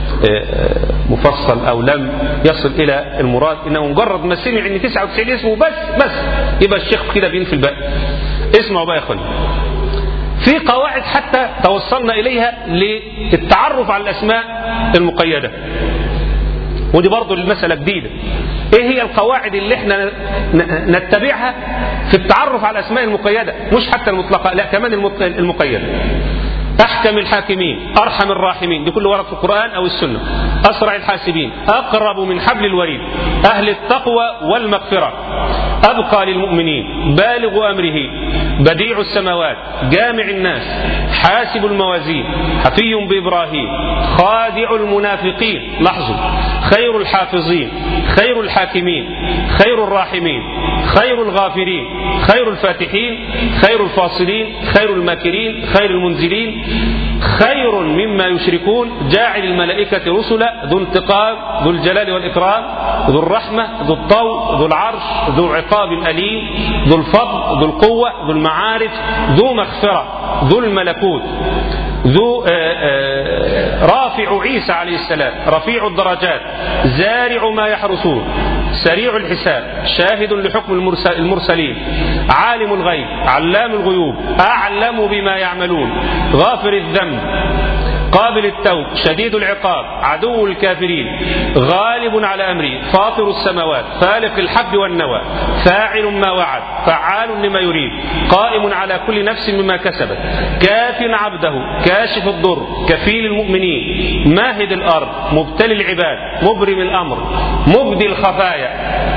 Speaker 2: مفصل او لم يصل الى المراد، انه مجرد ما سمع ان تسعة وتسعين اسم وبس بس يبقى الشيخ كده بينفي الباقي. اسمعوا بقى يا اخواني، في قواعد حتى توصلنا اليها للتعرف على الاسماء المقيده، ودي برضو المساله جديده. ايه هي القواعد اللي احنا نتبعها في التعرف على الاسماء المقيده؟ مش حتى المطلقه، لا كمان المقيده. أحكم الحاكمين، أرحم الراحمين، دي كل ورد في القرآن أو السنة. أسرع الحاسبين، أقرب من حبل الوريد، أهل التقوى والمغفرة، أبقى للمؤمنين، بالغ أمره، بديع السماوات، جامع الناس، حاسب الموازين، حفي بإبراهيم، خادع المنافقين، لاحظوا، خير الحافظين، خير الحاكمين، خير الراحمين، خير الغافرين، خير الفاتحين، خير الفاصلين، خير الماكرين، خير المنزلين، خير مما يشركون، جاعل الملائكة رسلا، ذو انتقام، ذو الجلال والإكرام، ذو الرحمة، ذو الطول، ذو العرش، ذو عقاب أليم، ذو الفضل، ذو القوة، ذو المعارف، ذو مغفرة، ذو الملكوت، ذو آآ آآ رافع عيسى عليه السلام، رفيع الدرجات، زارع ما يحرسون، سريع الحساب، شاهد لحكم المرسلين، عالم الغيب، علام الغيوب، أعلم بما يعملون، غافر الذنب، قابل التوب، شديد العقاب، عدو الكافرين، غالب على أمره، فاطر السماوات، فالق الحب والنوى، فاعل ما وعد، فعال لما يريد، قائم على كل نفس مما كسبت، كاف عبده، كاشف الضر، كفيل المؤمنين، ماهد الأرض، مبتلي العباد، مبرم الأمر، مبدي الخفايا.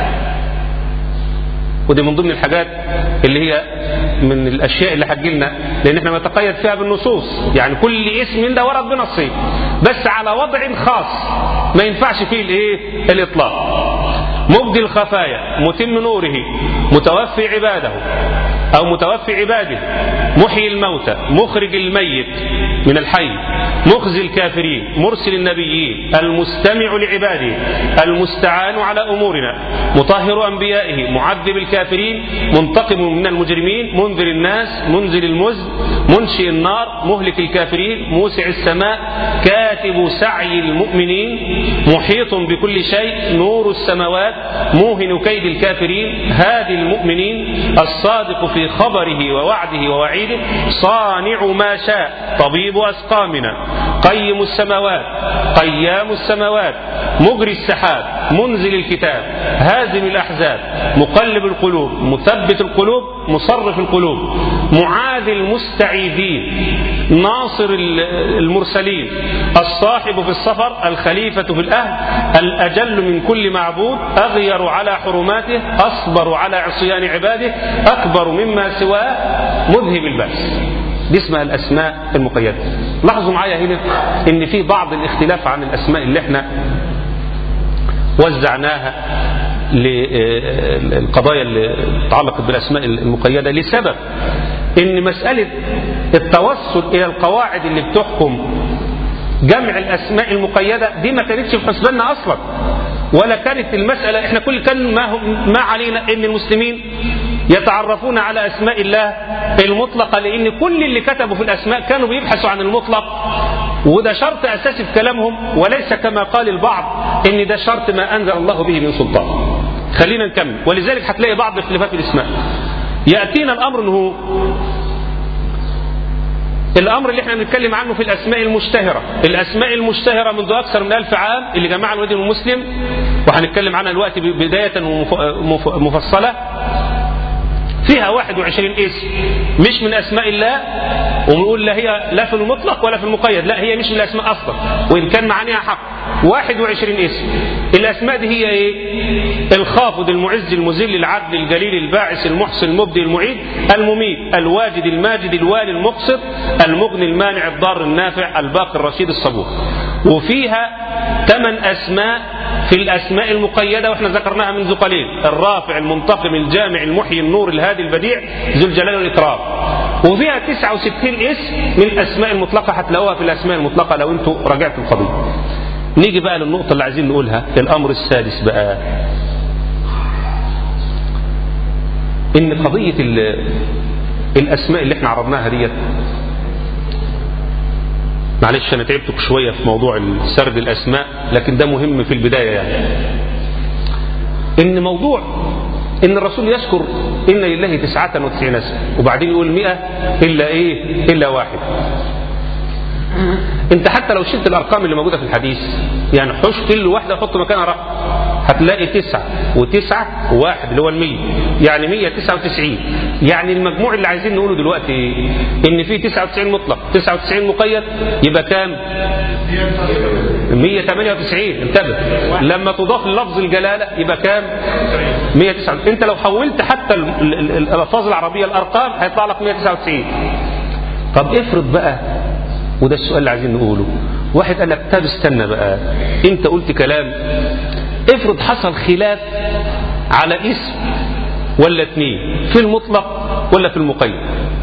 Speaker 2: ودي من ضمن الحاجات اللي هي من الاشياء اللي هتجيلنا، لان احنا نتقيد فيها بالنصوص، يعني كل اسم من ده ورد بنصه بس على وضع خاص ما ينفعش فيه الايه الاطلاق. مبدي الخفايا، متم نوره، متوفي عباده او متوفي عباده، محيي الموتى، مخرج الميت من الحي، مخزي الكافرين، مرسل النبيين، المستمع لعباده، المستعان على امورنا، مطهر انبيائه، معذب الكافرين، منتقم من المجرمين، منذر الناس، منزل المزن، منشئ النار، مهلك الكافرين، موسع السماء، كاتب سعي المؤمنين، محيط بكل شيء، نور السماوات، موهن كيد الكافرين، هادي المؤمنين، الصادق في خبره ووعده ووعيده، صانع ما شاء، طبيب أسقامنا، قيم السماوات، قيام السماوات، مجري السحاب، منزل الكتاب، هازم الأحزاب، مقلب القلوب، مثبت القلوب، مصرف القلوب، معاذ المستعيذين، ناصر المرسلين، الصاحب في السفر، الخليفة في الأهل، الأجل من كل معبود، أغير على حرماته، أصبر على عصيان عباده، أكبر مما سواه، مذهب البأس. دي اسمها الأسماء المقيدة. لاحظوا معايا هنا إن في بعض الاختلاف عن الأسماء اللي احنا وزعناها للقضايا اللي تعلقت بالأسماء المقيدة، لسبب إن مسألة التوصل إلى القواعد اللي بتحكم جمع الأسماء المقيدة دي ما كانتش في حسباننا أصلا، ولا كانت المسألة. احنا كل كان ما, ما علينا إن المسلمين يتعرفون على أسماء الله المطلقة، لأن كل اللي كتبوا في الأسماء كانوا بيبحثوا عن المطلق، وده شرط أساسي في كلامهم، وليس كما قال البعض إن ده شرط ما أنزل الله به من سلطان. خلينا نكمل. ولذلك هتلاقي بعض اختلافات الاسماء. يأتينا الأمر أنه الأمر اللي احنا بنتكلم عنه في الأسماء المشتهرة، الأسماء المشتهرة منذ أكثر من ألف عام اللي جمعها الوادي المسلم، وهنتكلم عنها دلوقتي بداية ومفصلة، فيها واحد وعشرين اسم مش من أسماء الله، ونقول لا هي لا في المطلق ولا في المقيد، لا هي مش من الأسماء أصلا وإن كان معانيها حق. واحد وعشرين اسم. الأسماء دي هي إيه؟ الخافض، المعز، المذل، العدل، الجليل، الباعث، المحسن، المبدي، المعيد، المميت، الواجد، الماجد، الوالي، المقسط، المغني، المانع، الضار، النافع، الباقي، الرشيد، الصبور. وفيها ثمان أسماء في الأسماء المقيدة واحنا ذكرناها منذ قليل: الرافع، المنتقم، الجامع، المحيي، النور، الهادي، البديع، ذو الجلال والإكرام. وفيها تسعة وستين اسم من الأسماء المطلقة، هتلاقوها في الأسماء المطلقة لو أنتوا راجعتوا القضية. نيجي بقى للنقطة اللي عايزين نقولها، الأمر السادس بقى، إن قضية الأسماء اللي احنا عرضناها ديت، معلش أنا تعبتك شوية في موضوع سرد الأسماء، لكن ده مهم في البداية يعني. إن موضوع إن الرسول يذكر إن لله تسعة وتسعين اسم وبعدين يقول مئة إلا إيه إلا واحد. أنت حتى لو شلت الأرقام اللي موجودة في الحديث، يعني حش كل واحدة وحط مكانها رقم، هتلاقي تسعة وتسعة وواحد اللي هو المية، يعني مية تسعة وتسعين. يعني المجموع اللي عايزين نقوله دلوقتي إن في تسعة وتسعين مطلق تسعة وتسعين مقيد، يبقى كام؟ مية ثمانية وتسعين. انتبه، لما تضاف للفظ الجلالة يبقى كام؟ مية وتسعة وتسعين. انت لو حولت حتى الألفاظ العربية الأرقام هيطلع لك مية وتسعة وتسعين. طب افرض بقى، وده السؤال اللي عايزين نقوله، واحد قال لك طب استنى بقى، انت قلت كلام، افرض حصل خلاف على اسم ولا اثنين في المطلق ولا في المقيد،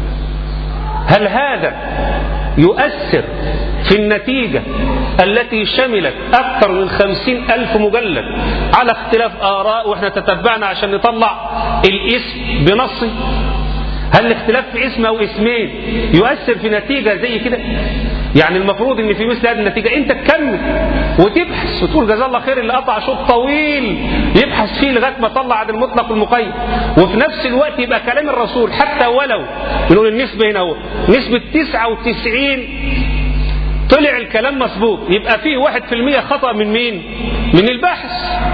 Speaker 2: هل هذا يؤثر في النتيجة التي شملت أكثر من خمسين ألف مجلد على اختلاف آراء وإحنا تتبعنا عشان نطلع الاسم بنصه؟ هل الاختلاف في اسم أو اسمين يؤثر في نتيجة زي كده؟ يعني المفروض ان في مثل هذه النتيجة انت تكمل وتبحث وتقول جزاه الله خير اللي قطع شوط طويل يبحث فيه لغاية ما طلع عن المطلق والمقيد، وفي نفس الوقت يبقى كلام الرسول حتى ولو بنقول النسبة هنا هو نسبة تسعة وتسعين طلع الكلام مظبوط، يبقى فيه واحد في المية خطأ من مين؟ من الباحث.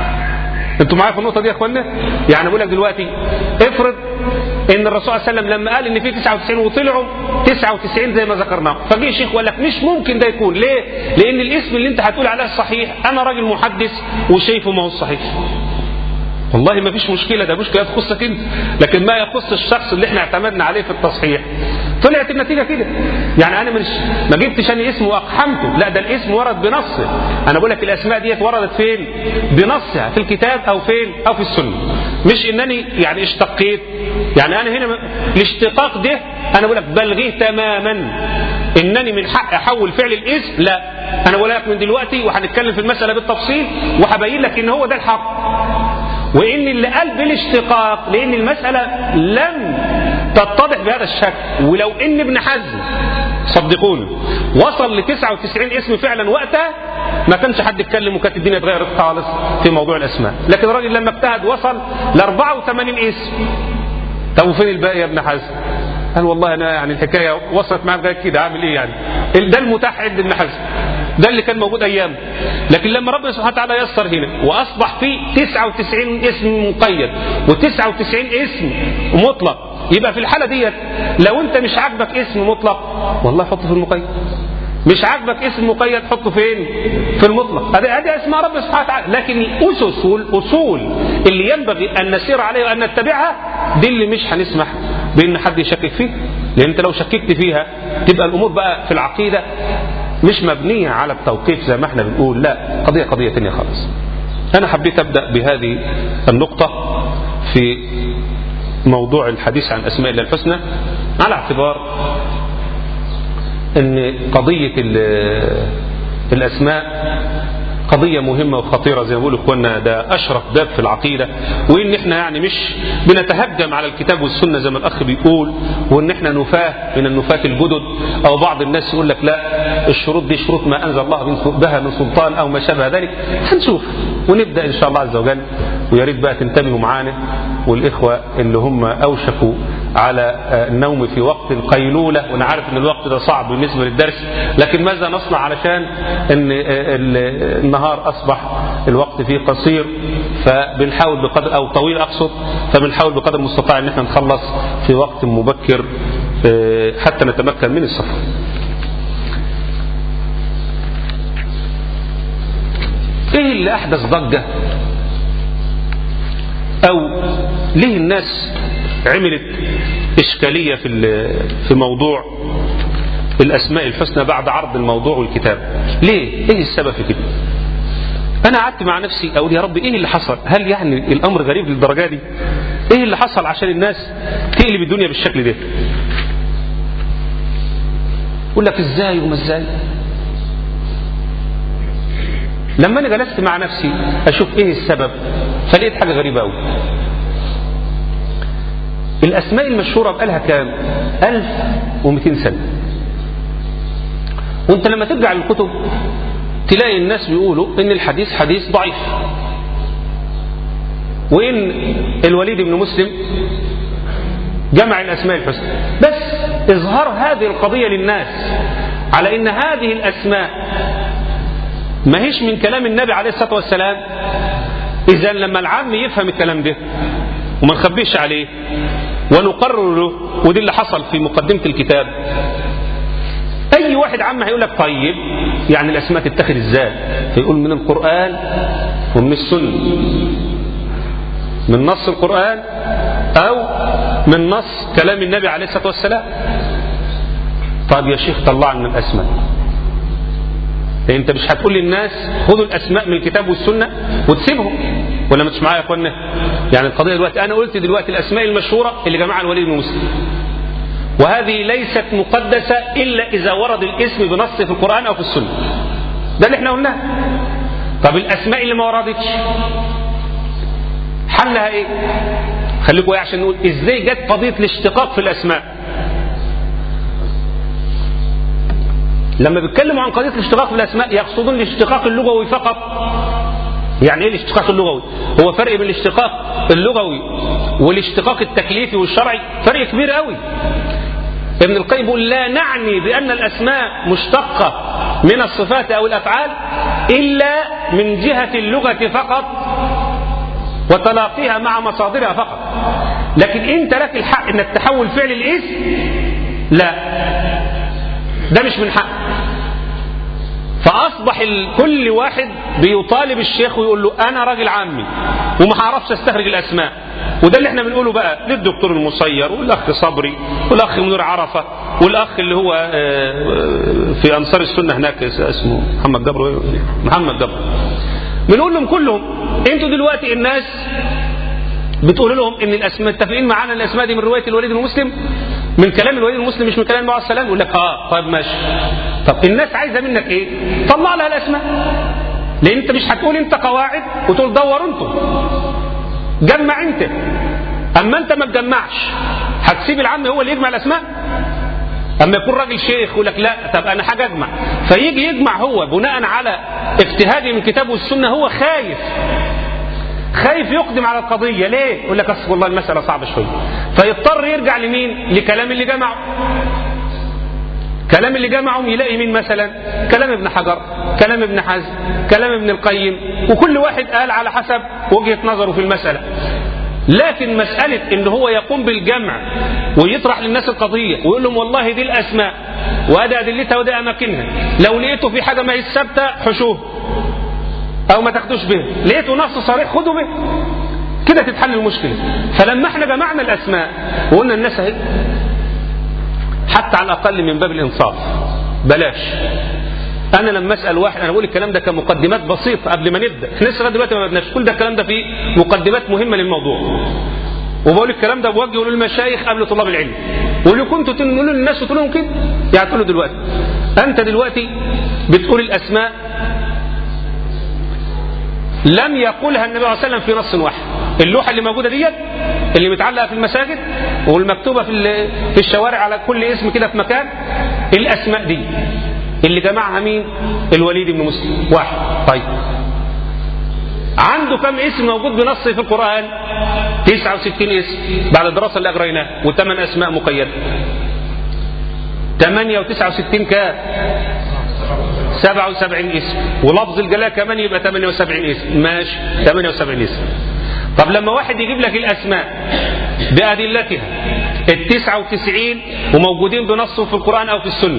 Speaker 2: انتوا معايا في النقطة دي يا اخوانا؟ يعني بقول لك دلوقتي افرض ان الرسول صلى الله عليه وسلم لما قال ان في تسعة وتسعين وطلعوا تسعة وتسعين زي ما ذكرناه، فجي شيخ وقال لك مش ممكن ده يكون، ليه؟ لان الاسم اللي انت هتقول عليه الصحيح انا راجل محدث وشايفه ما هو الصحيح. والله ما فيش مشكلة، ده مشكلة تخصك انت، لكن ما يخص الشخص اللي احنا اعتمدنا عليه في التصحيح. طلعت النتيجة كده، يعني انا مش ما جبتش انا اسم واقحمته، لا ده الاسم ورد بنصه. انا بقول لك الاسماء ديت وردت فين؟ بنصها في الكتاب او فين؟ او في السنة، مش انني يعني اشتقيت. يعني انا هنا الاشتقاق ده انا بقول لك بلغيه تماما، انني من حق احول فعل الاسم، لا انا بقول لك من دلوقتي وهنتكلم في المسألة بالتفصيل وهبين لك ان هو ده الحق، وإن اللي قال بالاشتقاق لأن المسألة لم تتضح بهذا الشكل. ولو إن ابن حزم صدقوني وصل ل تسعة وتسعين اسم فعلا وقتها ما كانش حد يتكلم وكانت الدنيا اتغيرت خالص في موضوع الأسماء، لكن الراجل لما اجتهد وصل ل أربعة وثمانين اسم. طب وفين الباقي يا ابن حزم؟ قال والله أنا يعني الحكاية وصلت معايا لغاية كده، أعمل إيه يعني؟ ده المتاح عند ابن حزم، ده اللي كان موجود ايام. لكن لما ربنا سبحانه وتعالى يسر هنا واصبح فيه تسعة وتسعين اسم مقيد وتسعة وتسعين اسم مطلق، يبقى في الحالة ديت لو انت مش عاجبك اسم مطلق والله حطه في المقيد، مش عاجبك اسم مقيد حطه فين؟ في المطلق. هذه اسماء ربنا سبحانه وتعالى، لكن الاسس والاصول اللي ينبغي ان نسير عليها وان نتبعها دي اللي مش هنسمح بان حد يشكك فيه، لان انت لو شككت فيها تبقى الامور بقى في العقيدة مش مبنية على التوقيف زي ما احنا بنقول، لا قضية قضية تانية خالص. انا حبيت ابدأ بهذه النقطة في موضوع الحديث عن اسماء الله الحسنى على اعتبار ان قضية الاسماء قضية مهمة وخطيرة زي ما بيقولوا اخواننا، ده اشرف باب في العقيدة، وان احنا يعني مش بنتهجم على الكتاب والسنة زي ما الاخ بيقول، وان احنا نفاه من النفاة الجدد، او بعض الناس يقول لك لا الشروط دي شروط ما انزل الله بها من سلطان او ما شابه ذلك. هنشوف ونبدأ ان شاء الله عز وجل، ويا ريت بقى تنتبهوا معانا والاخوة اللي هم اوشكوا على النوم في وقت القيلولة، وانا عارف ان الوقت ده صعب بالنسبة للدرس، لكن ماذا نصنع علشان ان النهار اصبح الوقت فيه قصير، فبنحاول بقدر او طويل اقصد، فبنحاول بقدر المستطاع ان احنا نخلص في وقت مبكر حتى نتمكن من السفر. ايه اللي احدث ضجة او ليه الناس عملت اشكالية في في موضوع الاسماء الحسنى بعد عرض الموضوع والكتاب؟ ليه؟ ايه السبب في كده؟ انا قعدت مع نفسي اقول يا رب ايه اللي حصل؟ هل يعني الامر غريب للدرجة دي؟ ايه اللي حصل عشان الناس تقلب الدنيا بالشكل ده؟ يقول لك ازاي وما ازاي. لما انا جلست مع نفسي اشوف ايه السبب فلقيت حاجه غريبه قوي. الاسماء المشهوره بقالها كام؟ ألف ومئتين سنه. وانت لما ترجع للكتب تلاقي الناس بيقولوا ان الحديث حديث ضعيف، وان الوليد بن مسلم جمع الاسماء الحسنى. بس اظهار هذه القضيه للناس على ان هذه الاسماء ما هيش من كلام النبي عليه الصلاه والسلام، اذا لما العام يفهم الكلام ده وما نخبيش عليه ونقرر له، ودي اللي حصل في مقدمه الكتاب. اي واحد عام هيقول لك طيب يعني الاسماء تتخذ ازاي؟ فيقول من القران ومن السنه، من نص القران او من نص كلام النبي عليه الصلاه والسلام. طيب يا شيخ طلعنا من الاسماء، انت مش هتقول للناس خذوا الاسماء من الكتاب والسنه وتسيبهم، ولا ما تش معايا يا اخوانا؟ يعني القضيه دلوقتي انا قلت دلوقتي الاسماء المشهوره اللي جمعها الوليد بن مسلم، وهذه ليست مقدسه الا اذا ورد الاسم بنص في القران او في السنه. ده اللي احنا قلناه. طب الاسماء اللي ما وردتش حلها ايه؟ خليكم ايه عشان نقول ازاي جت قضيه الاشتقاق في الاسماء. لما بيتكلموا عن قضيه الاشتقاق في الاسماء يقصدون الاشتقاق اللغوي فقط. يعني ايه الاشتقاق اللغوي؟ هو فرق بين الاشتقاق اللغوي والاشتقاق التكليفي والشرعي فرق كبير قوي. ابن القيم يقول لا نعني بان الاسماء مشتقه من الصفات او الافعال الا من جهه اللغه فقط وتلاقيها مع مصادرها فقط، لكن انت لك الحق انك تحول فعل الاسم لا، ده مش من حق. فاصبح كل واحد بيطالب الشيخ ويقول له انا راجل عامي وما هعرفش استخرج الاسماء. وده اللي احنا بنقوله بقى للدكتور المصير والاخ صبري والاخ منير عرفه والاخ اللي هو في انصار السنه هناك اسمه محمد جبر محمد جبر بنقول لهم كلهم انتوا دلوقتي الناس بتقول لهم ان الاسماء متفقين معانا ان الاسماء دي من روايه الوليد بن مسلم، من كلام الوليد بن مسلم مش من كلام النبي عليه الصلاه والسلام. يقول لك اه طيب ماشي. طب الناس عايزه منك ايه؟ طلع لها الاسماء، لان انت مش هتقول انت قواعد وتقول دوروا انتم، جمع انت. اما انت ما تجمعش هتسيب العم هو اللي يجمع الاسماء؟ اما يكون راجل شيخ يقول لك لا طب انا حاجه اجمع، فيجي يجمع هو بناء على اجتهاده من الكتاب والسنه، هو خايف خايف يقدم على القضيه. ليه؟ يقول لك اصل والله المساله صعبه شويه، فيضطر يرجع لمين؟ لكلام اللي جمعه. كلام اللي جمعهم يلاقي مين مثلا؟ كلام ابن حجر، كلام ابن حزم، كلام ابن القيم، وكل واحد قال على حسب وجهه نظره في المساله. لكن مسألة ان هو يقوم بالجمع ويطرح للناس القضية ويقول لهم والله دي الاسماء وادي ادلتها ودي اماكنها، لو لقيتوا في حاجة ما هي ثابتة حشوه او ما تاخدوش به، لقيتوا نص صريح خدوا به، كده تتحل المشكلة. فلما احنا جمعنا الاسماء وقلنا الناس اهي حتى على الاقل من باب الانصاف بلاش. انا لما اسال واحد، انا بقول الكلام ده كمقدمات بسيطه قبل ما نبدا، احنا لسه لغايه دلوقتي ما بدناش، كل ده الكلام ده فيه مقدمات مهمه للموضوع. وبقول الكلام ده بوجهه للمشايخ قبل طلاب العلم، واللي كنتوا تقولوا للناس وتقولوا لهم كده يعني تقولوا دلوقتي انت دلوقتي بتقول الاسماء لم يقولها النبي صلى الله عليه وسلم في نص واحد. اللوحه اللي موجوده ديت اللي متعلقه في المساجد والمكتوبه في في الشوارع على كل اسم كده في مكان، الاسماء دي اللي جمعها مين؟ الوليد بن مسلم واحد. طيب عنده كم اسم موجود بنص في القرآن؟ تسعة وستين اسم بعد الدراسة اللي أجريناها، وثمان أسماء مقيدة. ثمانية وتسعة وستين كام؟ سبعة وسبعين اسم، ولفظ الجلالة كمان يبقى ثمانية وسبعين اسم. ماشي ثمانية وسبعين اسم. طب لما واحد يجيب لك الأسماء بأدلتها التسعة وتسعين وموجودين بنص في القرآن أو في السنة،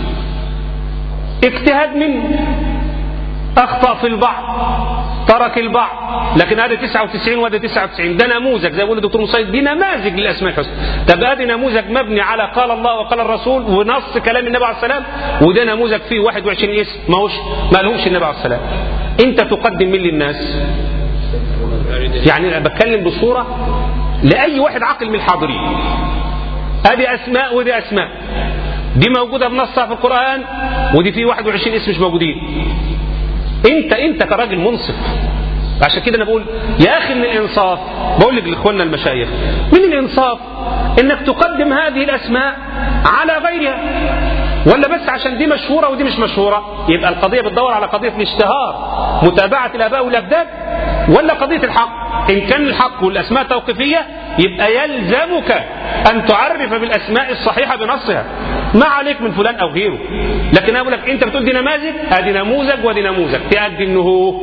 Speaker 2: اجتهاد منه، اخطأ في البعض، ترك البعض، لكن هذا تسعة وتسعين وهذا تسعة وتسعين، ده نموذج زي ما بيقول الدكتور مصيد، دي نماذج للاسماء الحسنى. طب ادي نموذج مبني على قال الله وقال الرسول ونص كلام النبي عليه السلام، وده نموذج فيه واحد وعشرين اسم ما هوش ما لهمش النبي عليه السلام. انت تقدم مين للناس؟ يعني انا بتكلم بصوره لاي واحد عاقل من الحاضرين. ادي اسماء ودي اسماء، دي موجودة بنصها في القرآن، ودي فيه واحد وعشرين اسم مش موجودين. انت انت كراجل منصف. عشان كده انا بقول يا اخي من الانصاف، بقول لك لاخواننا المشايخ، من الانصاف انك تقدم هذه الاسماء على غيرها، ولا بس عشان دي مشهورة ودي مش مشهورة يبقى القضية بتدور على قضية الاشتهار متابعة الآباء والأجداد، ولا قضية الحق؟ إن كان الحق والأسماء توقيفية يبقى يلزمك أن تعرف بالأسماء الصحيحة بنصها، ما عليك من فلان أو غيره. لكن أقول لك أنت بتقول دي نماذج، هذه نموذج ودي نموذج، تقدم إنه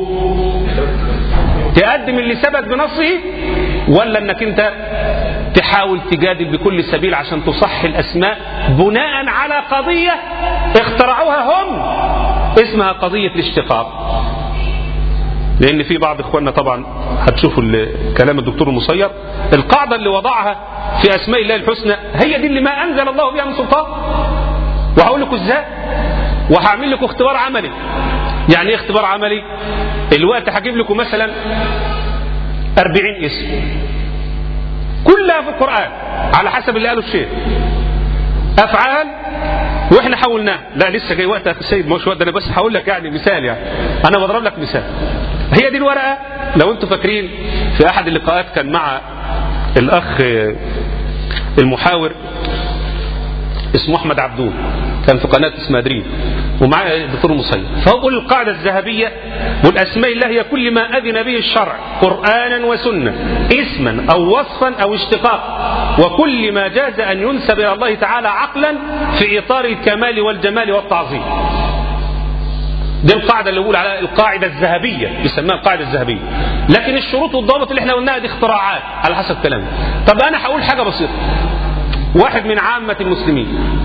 Speaker 2: تقدم اللي ثبت بنصه، ولا أنك أنت تحاول تجادل بكل سبيل عشان تصحي الأسماء بناء على قضية اخترعوها هم اسمها قضية الاشتقاق. لأن في بعض إخواننا طبعا هتشوفوا كلام الدكتور المصير، القاعدة اللي وضعها في أسماء الله الحسنى هي دي اللي ما أنزل الله بها من سلطان. وهقول لكم إزاي، وهعمل لكم اختبار عملي. يعني إيه اختبار عملي؟ الوقت هجيب لكم مثلا أربعين اسم كلها في القرآن على حسب اللي قاله الشيخ، أفعال واحنا حاولناه. لا لسه جاي وقت يا اخي السيد، مش وقت، انا بس هقول لك يعني مثال، يعني انا بضرب لك مثال. هي دي الورقه، لو انتم فاكرين في احد اللقاءات كان مع الاخ المحاور اسمه احمد عبدون، كان في قناه اسمها دريم ومعاه الدكتور المصير، فهو بيقول القاعده الذهبيه والاسماء الله هي كل ما اذن به الشرع قرانا وسنه اسما او وصفا او اشتقاق، وكل ما جاز ان ينسب الى الله تعالى عقلا في اطار الكمال والجمال والتعظيم. دي القاعده اللي بيقول عليها القاعده الذهبيه، بيسموها القاعده الذهبيه. لكن الشروط والضوابط اللي احنا قلناها دي اختراعات على حسب كلامه. طب انا هقول حاجه بسيطه، واحد من عامه المسلمين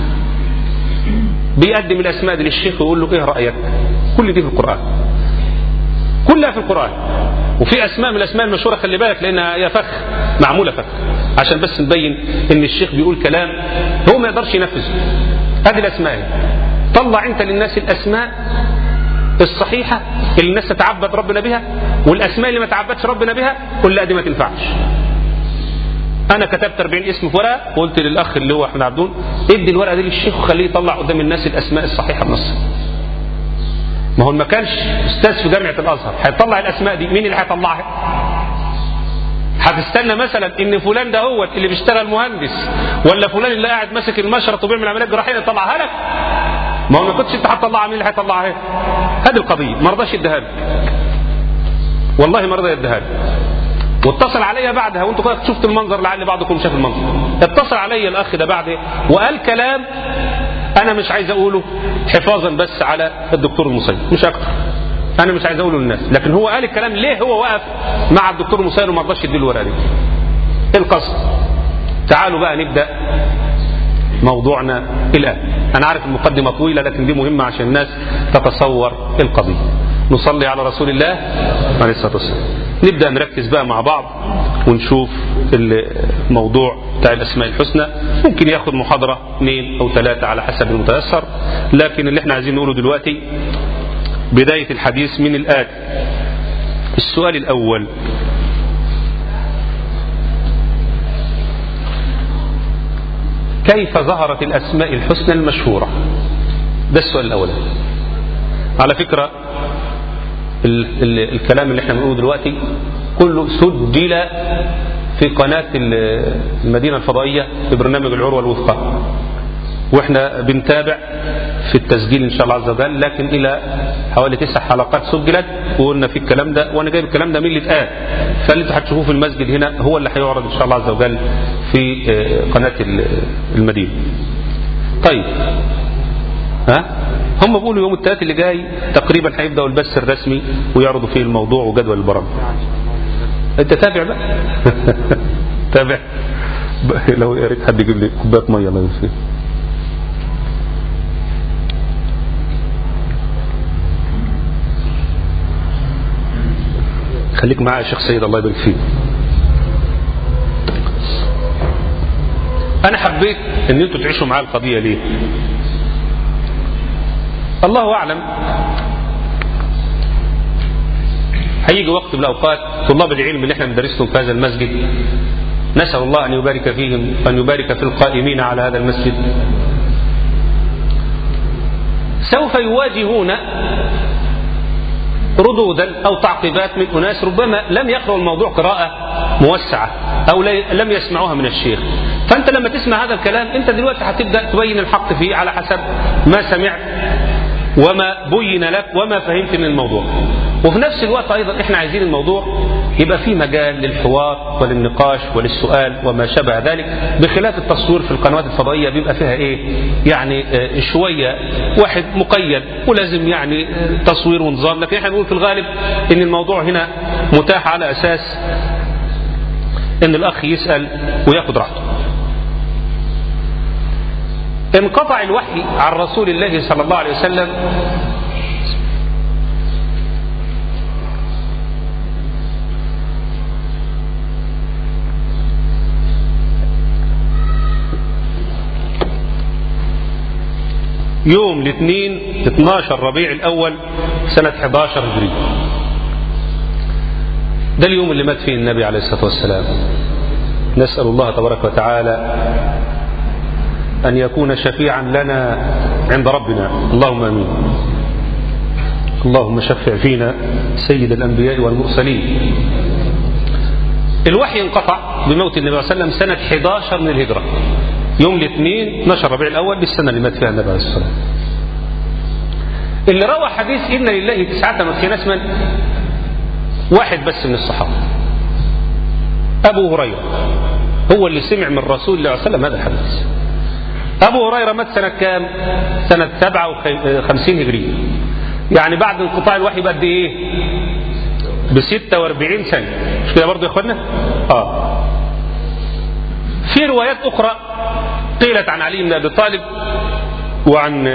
Speaker 2: بيقدم الاسماء دي للشيخ ويقول له ايه رايك؟ كل دي في القران، كلها في القران، وفي اسماء من الاسماء المشهوره خلي بالك لانها يا فخ معموله فخ، عشان بس نبين ان الشيخ بيقول كلام هو ما يقدرش ينفذه. هذه الاسماء طلع انت للناس الاسماء الصحيحه اللي الناس تتعبد ربنا بها، والاسماء اللي ما تعبدش ربنا بها قل لا دي ما تنفعش. انا كتبت أربعين اسم في ورقه وقلت للاخ اللي هو احمد عبدون ادي الورقه دي للشيخ وخليه يطلع قدام الناس الاسماء الصحيحه بنصها. ما هو ما كانش استاذ في جامعه الازهر هيطلع الاسماء دي، مين اللي هيطلعها؟ هتستنى مثلا ان فلان ده هو اللي بيشتغل مهندس ولا فلان اللي قاعد ماسك المشرط وبيعمل عمليات جراحيه يطلعها لك؟ ما هو ما كنتش انت هتطلعها، مين اللي هيطلعها؟ هذه القضيه ما رضاش يديها لك، والله ما رضى يديها لك. واتصل عليا بعدها، وانتوا كده شفت المنظر، لعل بعضكم شاف المنظر. اتصل عليا الاخ ده بعد وقال كلام انا مش عايز اقوله حفاظا بس على الدكتور المصير، مش اكتر. انا مش عايز اقوله للناس، لكن هو قال الكلام ليه هو وقف مع الدكتور المصير وما رضاش يديله الورقه دي. القصد تعالوا بقى نبدا موضوعنا الان. انا عارف المقدمه طويله لكن دي مهمه عشان الناس تتصور القضيه. نصلي على رسول الله عليه الصلاه والسلام. نبدا نركز بقى مع بعض ونشوف الموضوع بتاع الاسماء الحسنى. ممكن ياخد محاضره اثنين او ثلاثه على حسب المتيسر، لكن اللي احنا عايزين نقوله دلوقتي بدايه الحديث من الآتي. السؤال الاول: كيف ظهرت الاسماء الحسنى المشهوره؟ ده السؤال الاول. على فكره ال ال الكلام اللي احنا بنقوله دلوقتي كله سجل في قناة المدينة الفضائية في برنامج العروة الوثقى، واحنا بنتابع في التسجيل ان شاء الله عز وجل، لكن الى حوالي تسع حلقات سجلت وقلنا في الكلام ده، وانا جايب الكلام ده من اللي اتقال، فاللي انتوا هتشوفوه في المسجد هنا هو اللي هيعرض ان شاء الله عز وجل في قناة المدينة. طيب ها هم بيقولوا يوم الثلاث اللي جاي تقريبا هيبداوا البث الرسمي ويعرضوا فيه الموضوع وجدول البرامج. انت تابع بقى تابع لو يا ريت حد يجيب لي كوبايه ميه الله يوفقك. خليك معايا يا شيخ سيد الله يبارك فيك. انا حبيت ان انتوا تعيشوا معايا القضيه ليه؟ الله أعلم هيجي وقت من الأوقات طلاب العلم اللي احنا ندرسهم في هذا المسجد نسأل الله أن يبارك فيهم وأن يبارك في القائمين على هذا المسجد سوف يواجهون ردودا أو تعقيبات من أناس ربما لم يقرأوا الموضوع قراءة موسعة أو لم يسمعوها من الشيخ. فأنت لما تسمع هذا الكلام أنت دلوقتي هتبدأ تبين الحق فيه على حسب ما سمعت وما بين لك وما فهمت من الموضوع. وفي نفس الوقت أيضا إحنا عايزين الموضوع يبقى فيه مجال للحوار وللنقاش وللسؤال وما شابه ذلك، بخلاف التصوير في القنوات الفضائية بيبقى فيها إيه يعني شوية واحد مقيد ولازم يعني تصوير ونظام. لكن إحنا بنقول في الغالب إن الموضوع هنا متاح على أساس إن الأخ يسأل وياخد راحته. انقطع الوحي عن رسول الله صلى الله عليه وسلم يوم الاثنين اثناشر ربيع الأول سنة احد عشر هجري. ده اليوم اللي مات فيه النبي عليه الصلاة والسلام. نسأل الله تبارك وتعالى أن يكون شفيعا لنا عند ربنا، اللهم آمين. اللهم شفع فينا سيد الأنبياء والمرسلين. الوحي انقطع بموت النبي صلى الله عليه وسلم سنة احد عشر من الهجرة، يوم الاثنين اثناشر ربيع الأول بالسنة اللي مات فيها النبي عليه الصلاة والسلام. اللي روى حديث إن لله تسعة وتسعين اسما واحد بس من الصحابة، أبو هريرة، هو اللي سمع من رسول الله صلى الله عليه وسلم هذا الحديث. أبو هريرة مات سنة كام؟ سنة سبعة وخمسين هجرية، يعني بعد انقطاع الوحي بقد إيه؟ بستة واربعين سنة، مش كده برضه يا إخوانا؟ آه. في روايات أخرى قيلت عن علي بن أبي طالب وعن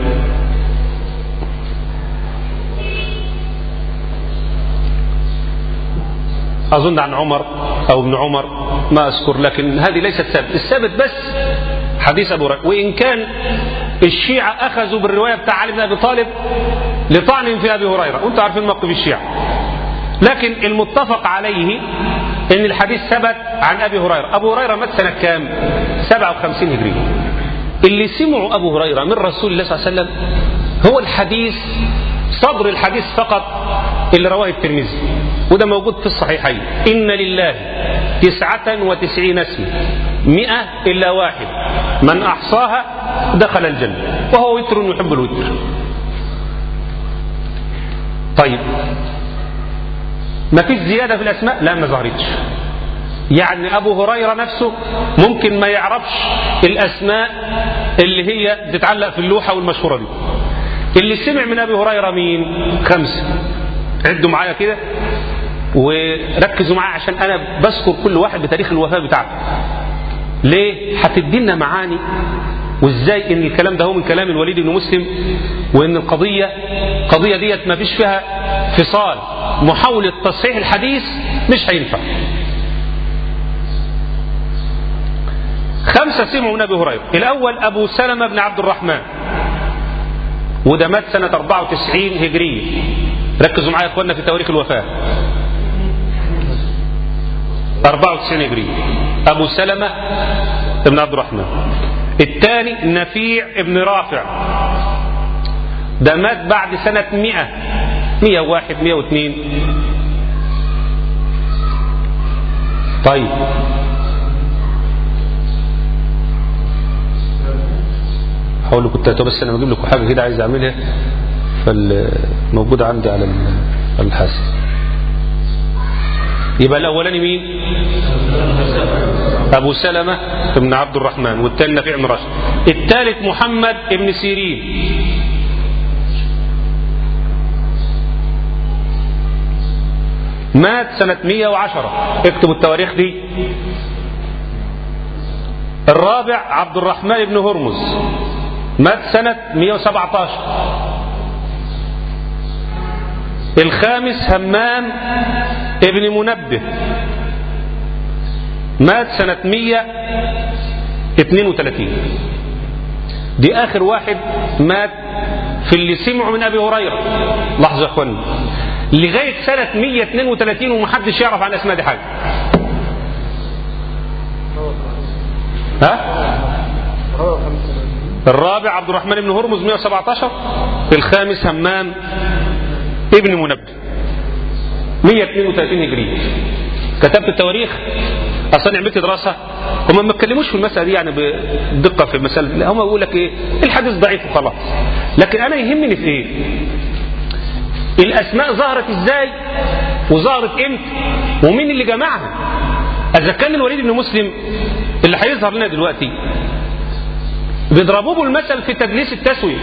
Speaker 2: أظن عن عمر أو ابن عمر، ما أذكر، لكن هذه ليست ثابت. الثابت بس حديث أبو هريرة. وإن كان الشيعة أخذوا بالرواية بتاع علي بن أبي طالب لطعن في أبي هريرة، وأنتم عارفين موقف الشيعة، لكن المتفق عليه إن الحديث ثبت عن أبي هريرة. أبو هريرة مات سنة كام؟ سبعة وخمسين هجرية. اللي سمعوا أبو هريرة من رسول الله صلى الله عليه وسلم هو الحديث، صدر الحديث فقط اللي رواه الترمذي، وده موجود في الصحيحين. إن لله تسعة وتسعين اسم مئة إلا واحد من أحصاها دخل الجنة وهو وتر يحب الوتر. طيب ما فيش زيادة في الأسماء؟ لا، ما ظهرتش. يعني أبو هريرة نفسه ممكن ما يعرفش الأسماء اللي هي تتعلق في اللوحة والمشهورة دي. اللي سمع من أبي هريرة مين؟ خمسة. عدوا معايا كده وركزوا معايا عشان أنا بذكر كل واحد بتاريخ الوفاة بتاعته. ليه؟ هتدينا معاني وازاي ان الكلام ده هو من كلام الوليد بن مسلم، وان القضية قضية ديت ما فيش فيها فصال، محاولة تصحيح الحديث مش هينفع. خمسة سمعوا من أبي هريرة. الأول أبو سلمة بن عبد الرحمن، وده مات سنة أربعة وتسعين هجرية. ركزوا معايا يا اخوانا في تواريخ الوفاة. أربعة وتسعين هجرية أبو سلمة بن عبد الرحمن. الثاني نفيع بن رافع، ده مات بعد سنة مئة، مئة وواحد مئة واثنين. طيب حاولوا كنت بس انا بجيب لكم حاجه كده عايز اعملها فالموجوده عندي على الحاسب. يبقى الاولاني مين؟ ابو سلمة بن عبد الرحمن، والثاني نفيع بن راشد. الثالث محمد بن سيرين، مات سنة مئة وعشرة. اكتبوا التواريخ دي. الرابع عبد الرحمن بن هرمز، مات سنة مئة وسبعة عشر. الخامس همام ابن منبه، مات سنة مئة واثنين وثلاثين. دي آخر واحد مات في اللي سمعوا من أبي هريرة. لحظة يا أخواني، لغاية سنة مئة واثنين وثلاثين ومحدش يعرف عن الأسماء دي حاجة. ها؟ الرابع عبد الرحمن بن هرمز مئة وسبعة عشر. الخامس همام ابن منبه مئة واثنين وثلاثين هجري. كتبت التواريخ اصلا عملت دراسه. هم ما اتكلموش في المساله دي يعني بدقه في المساله، لا هم بيقول لك ايه الحديث ضعيف وخلاص. لكن انا يهمني في ايه؟ الاسماء ظهرت ازاي وظهرت امتى ومين اللي جمعها. اذا كان الوليد بن مسلم اللي هيظهر لنا دلوقتي بيضربوه بالمثل في تدليس التسويه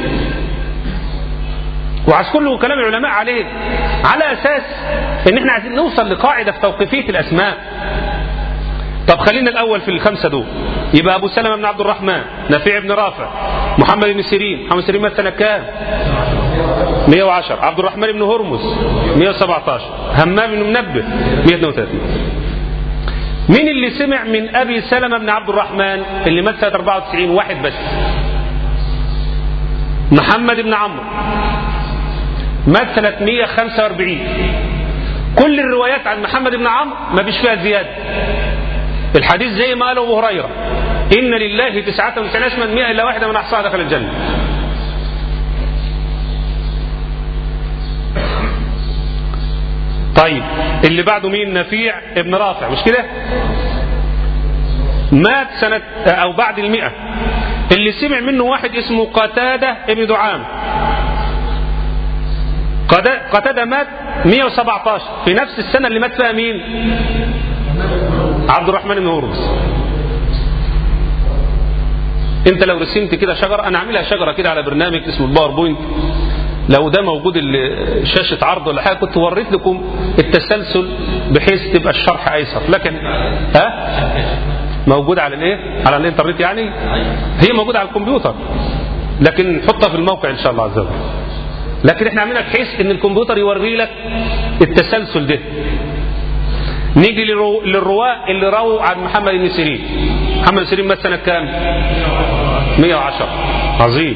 Speaker 2: وعايز كله كلام العلماء عليه على اساس ان احنا عايزين نوصل لقاعده في توقيفيه الاسماء. طب خلينا الاول في الخمسه دول. يبقى ابو سلمة بن عبد الرحمن، نافع بن رافع، محمد بن سيرين. محمد سيرين مات سنه كام؟ مئة وعشرة. عبد الرحمن بن هرمز مئة وسبعة عشر. همام بن منبه مئة واثنين وثلاثين. مين اللي سمع من ابي سلمة بن عبد الرحمن اللي مات سنه أربعة وتسعين؟ واحد بس، محمد بن عمرو، مات سنه مئة وخمسة وأربعين. كل الروايات عن محمد بن عمرو ما فيش فيها زياده. الحديث زي ما قال ابو هريره ان لله تسعة وتسعين اسما مئة الا واحده من احصاها دخل الجنه. طيب اللي بعده مين؟ نفيع ابن رافع، مش كده؟ مات سنة او بعد المئة. اللي سمع منه واحد اسمه قتادة ابن دعام. قتادة مات مئة وسبعة عشر في نفس السنة اللي مات فيها مين؟ عبد الرحمن بن هرمز. انت لو رسمت كده شجرة، انا عاملها شجرة كده على برنامج اسمه الباوربوينت، لو ده موجود شاشة عرض ولا حاجة كنت وريت لكم التسلسل بحيث تبقى الشرح ايسر. لكن ها موجود على الايه؟ على الانترنت يعني؟ هي موجودة على الكمبيوتر لكن نحطها في الموقع ان شاء الله عز وجل. لكن احنا عاملينها بحيث ان الكمبيوتر يوري لك التسلسل ده. نيجي للرواة اللي رووا عن محمد بن سيرين. محمد بن سيرين مات سنة كام؟ مئة وعشرة. عظيم.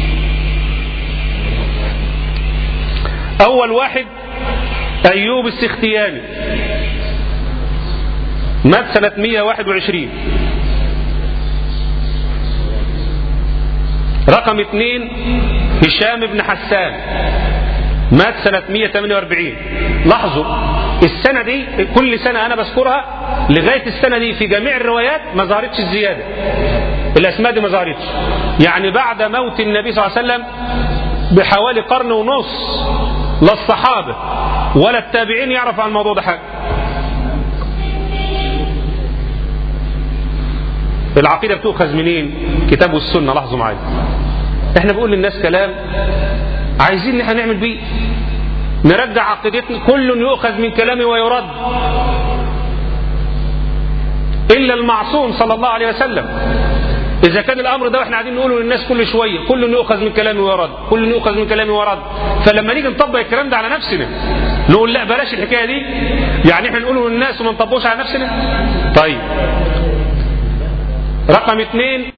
Speaker 2: أول واحد أيوب السختياني، مات سنة مئة وواحد وعشرين. رقم اثنين هشام بن حسان، مات سنة مئة وثمانية وأربعين. لاحظوا السنة دي كل سنة أنا بذكرها لغاية السنة دي في جميع الروايات ما ظهرتش الزيادة. الأسماء دي ما ظهرتش، يعني بعد موت النبي صلى الله عليه وسلم بحوالي قرن ونص لا الصحابة ولا التابعين يعرف عن الموضوع ده حاجة. العقيدة بتؤخذ منين؟ كتاب والسنة. لاحظوا معايا احنا بنقول للناس كلام عايزين ان احنا نعمل بيه، نرجع عقيدتنا. كل يؤخذ من كلامه ويرد الا المعصوم صلى الله عليه وسلم. اذا كان الامر ده واحنا قاعدين نقوله للناس كل شويه كل يؤخذ من كلامه ويرد، كل يؤخذ من كلامه ويرد، فلما نيجي نطبق الكلام ده على نفسنا نقول لا بلاش الحكايه دي، يعني احنا نقوله للناس وما نطبقوش على نفسنا. طيب رقم اثنين